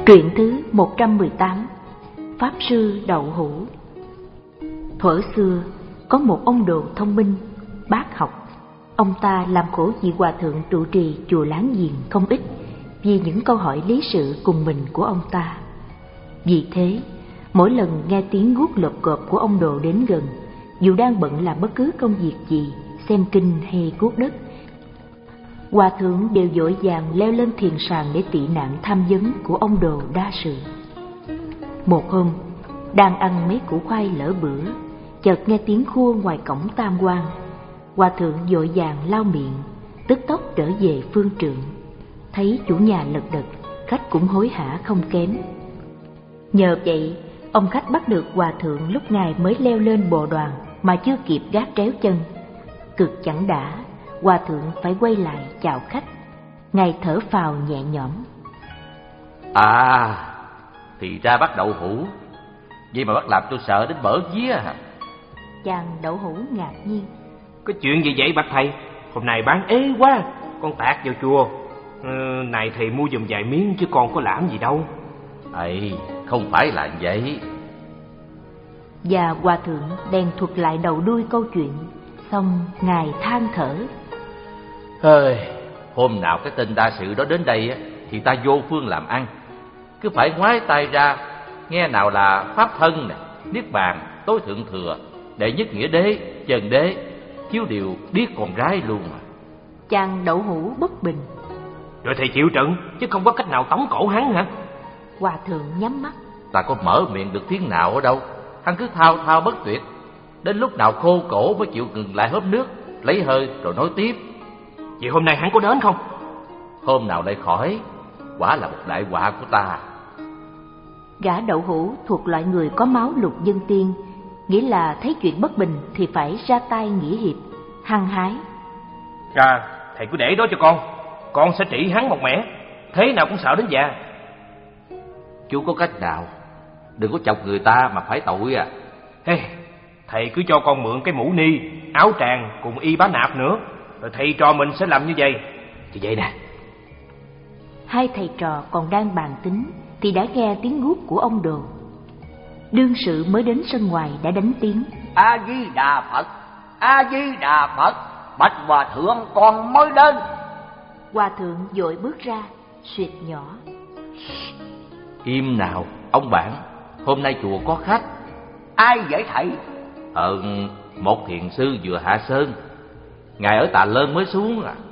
Truyện thứ một trăm mười tám. Pháp sư Đậu Hũ. Thuở xưa, có một ông đồ thông minh, bác học. Ông ta làm khổ vị hòa thượng trụ trì chùa láng giềng không ít vì những câu hỏi lý sự cùng mình của ông ta. Vì thế, mỗi lần nghe tiếng guốc lộp cộp của ông đồ đến gần, dù đang bận làm bất cứ công việc gì, xem kinh hay guốc đất, hòa thượng đều vội vàng leo lên thiền sàn để tị nạn tham vấn của ông đồ đa sự. Một hôm, đang ăn mấy củ khoai lỡ bữa, chợt nghe tiếng khua ngoài cổng Tam Quan. Hòa thượng vội vàng lau miệng, tức tốc trở về phương trượng. Thấy chủ nhà lật đật, khách cũng hối hả không kém. Nhờ vậy, ông khách bắt được hòa thượng lúc ngài mới leo lên bồ đoàn mà chưa kịp gác tréo chân. Cực chẳng đã, hòa thượng phải quay lại chào khách. Ngài thở phào nhẹ nhõm. À, thì ra bắt Đậu Hũ, vậy mà bắt làm tôi sợ đến bở vía hả? Chàng Đậu Hũ ngạc nhiên. Có chuyện gì vậy bạch thầy? Hôm nay bán ế quá, con tạt vào chùa. Ừ, này thầy mua giùm vài miếng chứ con có làm gì đâu. Ấy, không phải là vậy. Và hòa thượng đèn thuật lại đầu đuôi câu chuyện, xong ngài than thở. Ơi, hôm nào cái tên đa sự đó đến đây á, thì ta vô phương làm ăn, cứ phải ngoái tay ra, nghe nào là pháp thân nè, niết bàn, tối thượng thừa, đệ nhất nghĩa đế, trần đế, thiếu điều điếc con gái luôn mà. Chàng Đậu Hũ bất bình. Rồi thầy chịu trận, chứ không có cách nào tống cổ hắn hả? Hòa thượng nhắm mắt. Ta có mở miệng được tiếng nào ở đâu, hắn cứ thao thao bất tuyệt. Đến lúc nào khô cổ mới chịu ngừng lại hớp nước, lấy hơi rồi nói tiếp. Vậy hôm nay hắn có đến không? Hôm nào lại khỏi, quả là một đại họa của ta. Gã Đậu Hũ thuộc loại người có máu lục dân tiên, nghĩa là thấy chuyện bất bình thì phải ra tay nghĩa hiệp, hăng hái. À, thầy cứ để đó cho con, con sẽ trị hắn một mẻ, thế nào cũng sợ đến già. Chú có cách nào, đừng có chọc người ta mà phải tội à. Hey, thầy cứ cho con mượn cái mũ ni, áo tràng cùng y bá nạp nữa, rồi thầy trò mình sẽ làm như vậy. Thì vậy nè. Hai thầy trò còn đang bàn tính thì đã nghe tiếng guốc của ông đồ. Đương sự mới đến sân ngoài đã đánh tiếng. A Di Đà Phật, A Di Đà Phật, bạch hòa thượng con mới đến. Hòa thượng vội bước ra, suýt nhỏ. Im nào, ông bạn, hôm nay chùa có khách. Ai vậy thầy? Ờ, một thiền sư vừa hạ sơn, ngài ở Tà Lơn mới xuống à.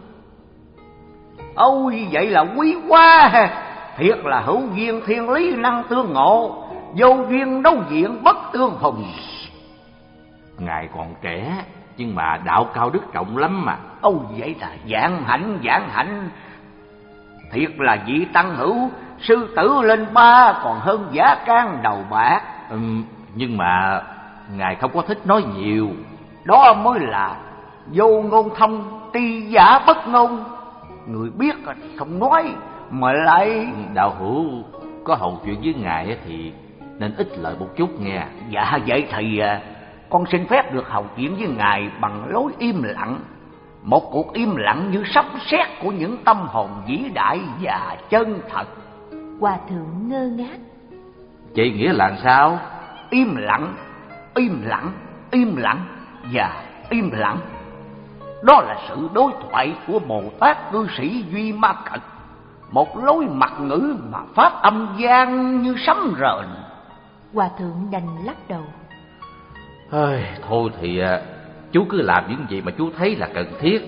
Ôi vậy là quý quá, thiệt là hữu duyên thiên lý năng tương ngộ, vô duyên đấu diện bất tương hùng. Ngài còn trẻ, nhưng mà đạo cao đức trọng lắm mà. Ôi vậy là vạn hạnh, vạn hạnh. Thiệt là vị tăng hữu, sư tử lên ba còn hơn giả can đầu bạc. Ừ, nhưng mà ngài không có thích nói nhiều. Đó mới là vô ngôn thông, ti giả bất ngôn. Người biết không nói mà lại... Đạo hữu có hầu chuyện với ngài thì nên ít lợi một chút nghe. Dạ vậy thì con xin phép được hầu chuyện với ngài bằng lối im lặng. Một cuộc im lặng như sấm sét của những tâm hồn vĩ đại và chân thật. Hòa thượng ngơ ngác. Vậy nghĩa là sao? Im lặng, im lặng, im lặng và im lặng. Đó là sự đối thoại của Bồ Tát cư sĩ Duy Ma Cật, một lối mặt ngữ mà pháp âm vang như sấm rền. Hòa thượng đành lắc đầu. Ơi, thôi thì chú cứ làm những gì mà chú thấy là cần thiết.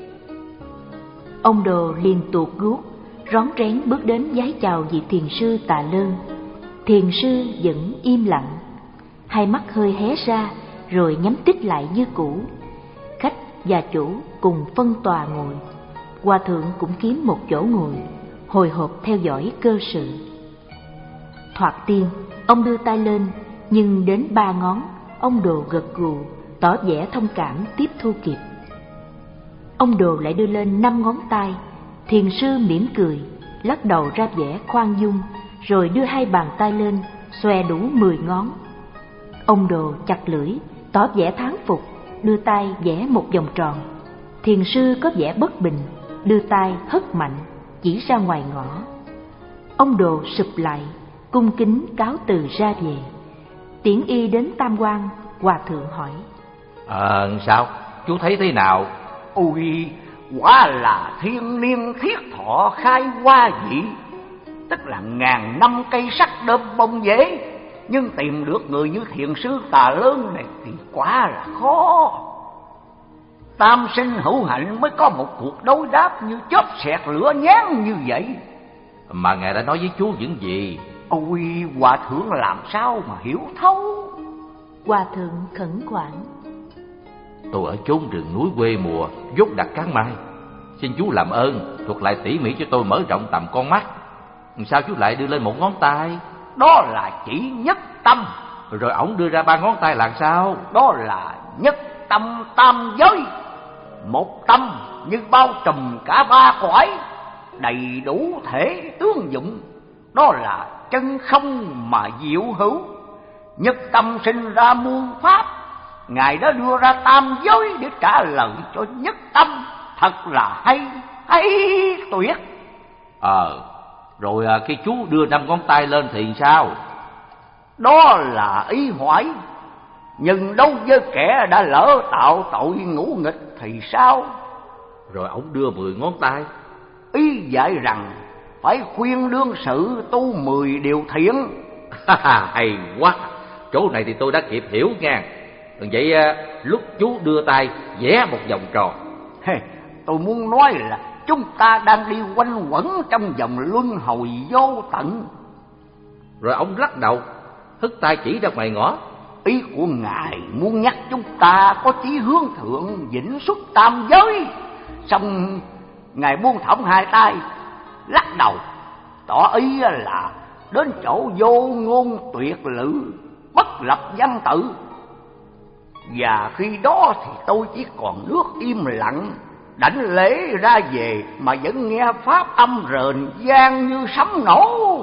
Ông đồ liền tuột guốc, rón rén bước đến vái chào vị thiền sư Tà Lơn. Thiền sư vẫn im lặng, hai mắt hơi hé ra rồi nhắm tít lại như cũ. Khách và chủ cùng phân tòa ngồi. Hòa thượng cũng kiếm một chỗ ngồi, hồi hộp theo dõi cơ sự. Thoạt tiên, ông đưa tay lên, nhưng đến ba ngón, ông đồ gật gù, tỏ vẻ thông cảm tiếp thu kịp. Ông đồ lại đưa lên năm ngón tay, thiền sư mỉm cười, lắc đầu ra vẻ khoan dung, rồi đưa hai bàn tay lên, xòe đủ mười ngón. Ông đồ chặt lưỡi, tỏ vẻ thán phục, đưa tay vẽ một vòng tròn. Thiền sư có vẻ bất bình, đưa tay hất mạnh, chỉ ra ngoài ngõ. Ông Đồ sụp lại, cung kính cáo từ ra về. Tiễn y đến Tam Quan, hòa thượng hỏi: Ờ sao, chú thấy thế nào? Ôi, quả là thiên niên thiết thọ khai hoa dị, tức là ngàn năm cây sắt đơm bông dễ, nhưng tìm được người như thiền sư Tà Lớn này thì quá là khó. Tam sinh hữu hạnh mới có một cuộc đối đáp như chớp xẹt lửa nhán như vậy. Mà ngài đã nói với chú những gì? Ôi, hòa thượng làm sao mà hiểu thấu. Hòa thượng khẩn khoản: Tôi ở chốn rừng núi quê mùa, dốt đặt cán mai, xin chú làm ơn thuật lại tỉ mỉ cho tôi mở rộng tầm con mắt. Sao chú lại đưa lên một ngón tay? Đó là chỉ nhất tâm. Rồi ổng đưa ra ba ngón tay là sao? Đó là nhất tâm tam giới. Một tâm như bao trùm cả ba cõi, đầy đủ thể tướng dụng. Đó là chân không mà diệu hữu. Nhất tâm sinh ra muôn pháp, Ngài đã đưa ra tam giới để trả lời cho nhất tâm. Thật là hay, hay tuyệt. Ờ, rồi khi chú đưa năm ngón tay lên thì sao? Đó là ý hỏi. Nhưng đâu với kẻ đã lỡ tạo tội ngũ nghịch thì sao? Rồi ổng đưa mười ngón tay. Ý dạy rằng phải khuyên đương sự tu mười điều thiện. Hay quá, chỗ này thì tôi đã kịp hiểu nha. Vậy lúc chú đưa tay vẽ một vòng tròn. Tôi muốn nói là chúng ta đang đi quanh quẩn trong vòng luân hồi vô tận. Rồi ông lắc đầu, hất tay chỉ ra ngoài ngõ. Ý của Ngài muốn nhắc chúng ta có chí hướng thượng, vĩnh xuất tam giới. Xong Ngài buông thõng hai tay, lắc đầu, tỏ ý là đến chỗ vô ngôn tuyệt lự, bất lập văn tự. Và khi đó thì tôi chỉ còn nước im lặng, đảnh lễ ra về mà vẫn nghe pháp âm rền vang như sấm nổ.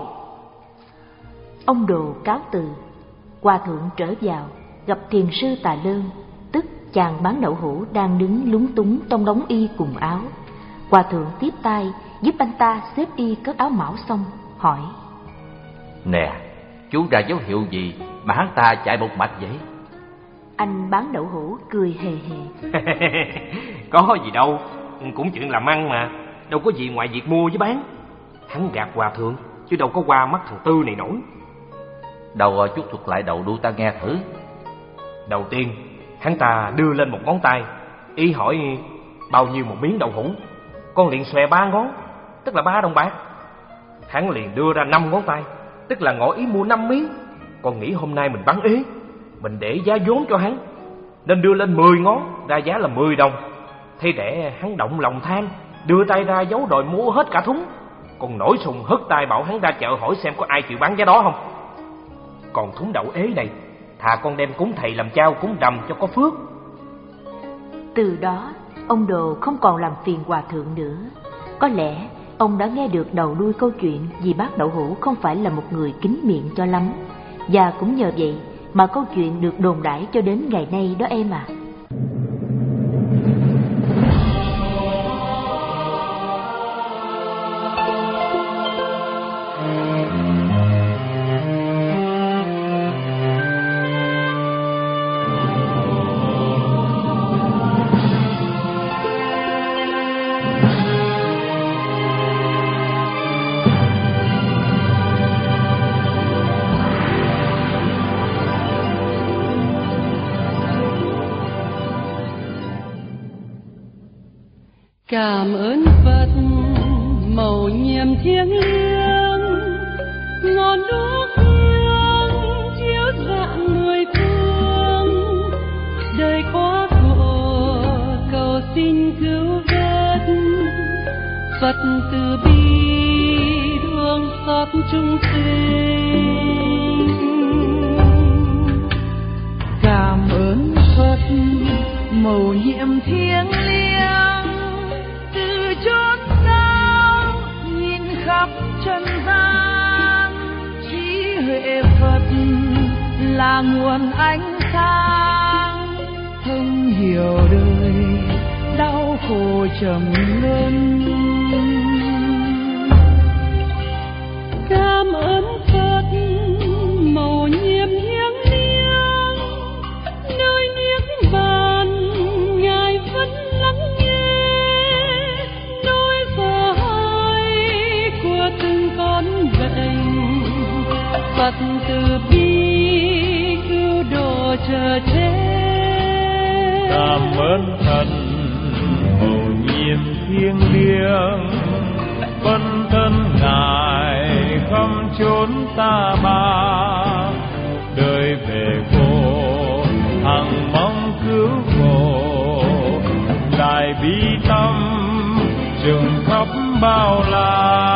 Ông Đồ cáo từ. Hòa thượng trở vào, gặp thiền sư Tà Lơn, tức chàng bán đậu hũ đang đứng lúng túng trong đống y cùng áo. Hòa thượng tiếp tay giúp anh ta xếp y cất áo mão xong, hỏi: Nè, chú ra dấu hiệu gì mà hắn ta chạy một mạch vậy? Anh bán đậu hũ cười hề hề: Có gì đâu, cũng chuyện làm ăn mà, đâu có gì ngoài việc mua với bán. Hắn gạt hòa thượng, chứ đâu có qua mắt thằng Tư này nổi. Đâu chút thuật lại đầu đuôi ta nghe thử. Đầu tiên, hắn ta đưa lên một ngón tay, y hỏi bao nhiêu một miếng đậu hũ. Con liền xòe ba ngón, tức là ba đồng bạc. Hắn liền đưa ra năm ngón tay, tức là ngỏ ý mua năm miếng. Con nghĩ hôm nay mình bán ế, mình để giá vốn cho hắn, nên đưa lên mười ngón, ra giá là mười đồng. Thấy rẻ hắn động lòng tham, đưa tay ra giấu đòi mua hết cả thúng. Con nổi sùng hất tay bảo hắn ra chợ hỏi xem có ai chịu bán giá đó không. Còn thúng đậu ế này, thà con đem cúng thầy làm chao cúng rằm cho có phước. Từ đó, ông Đồ không còn làm phiền hòa thượng nữa. Có lẽ ông đã nghe được đầu đuôi câu chuyện vì bác đậu hũ không phải là một người kín miệng cho lắm. Và cũng nhờ vậy mà câu chuyện được đồn đãi cho đến ngày nay đó em à. Cảm ơn Phật mầu nhiệm thiêng liêng, ngọn đuốc hương chiếu rạng mười phương, đời quá khổ cầu xin cứu vớt, Phật từ bi thương xót chúng sinh. Cảm ơn Phật mầu nhiệm thiêng liêng, từ chốn sao nhìn khắp trần gian, trí huệ Phật là nguồn ánh sáng, thông hiểu đời đau khổ trầm luân. chờ chết. Cảm ơn thần hầu nhiệm thiêng liêng, phân thân ngài khắp chốn ta bà, đời về vô hằng mong cứu khổ, lại bi tâm chừng khắp bao la.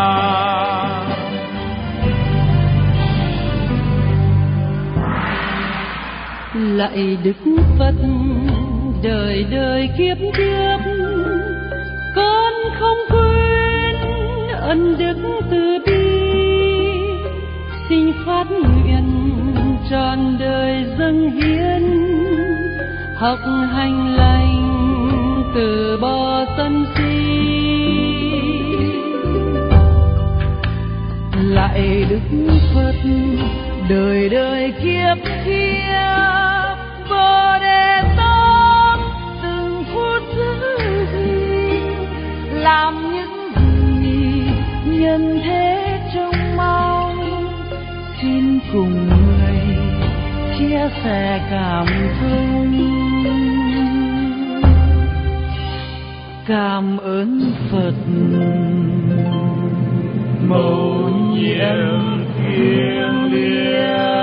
Lạy Đức Phật đời đời kiếp kiếp, con không quên ân đức từ bi, xin phát nguyện trọn đời dâng hiến, học hành lành từ bỏ sân si. Lạy Đức Phật đời đời kiếp kiếp, Bồ Đề Tát từng phút giữ gìn, làm những gì nhân thế trông mong, xin cùng người chia sẻ cảm thông. Cảm ơn Phật mầu nhiệm thiêng liêng.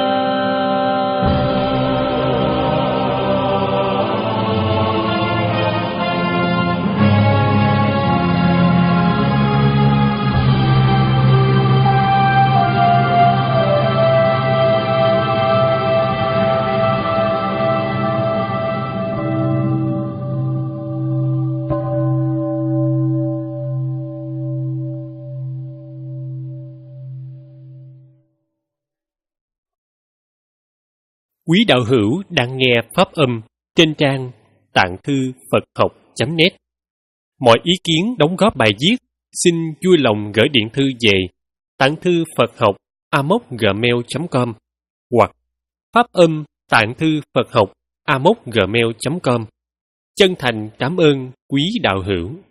Quý đạo hữu đang nghe pháp âm trên trang tạng thư Phật học chấm net. Mọi ý kiến đóng góp bài viết xin vui lòng gửi điện thư về tạng thư Phật học a m o c gmail chấm com hoặc pháp âm tạng thư Phật học a m o c gmail chấm com. Chân thành cảm ơn quý đạo hữu.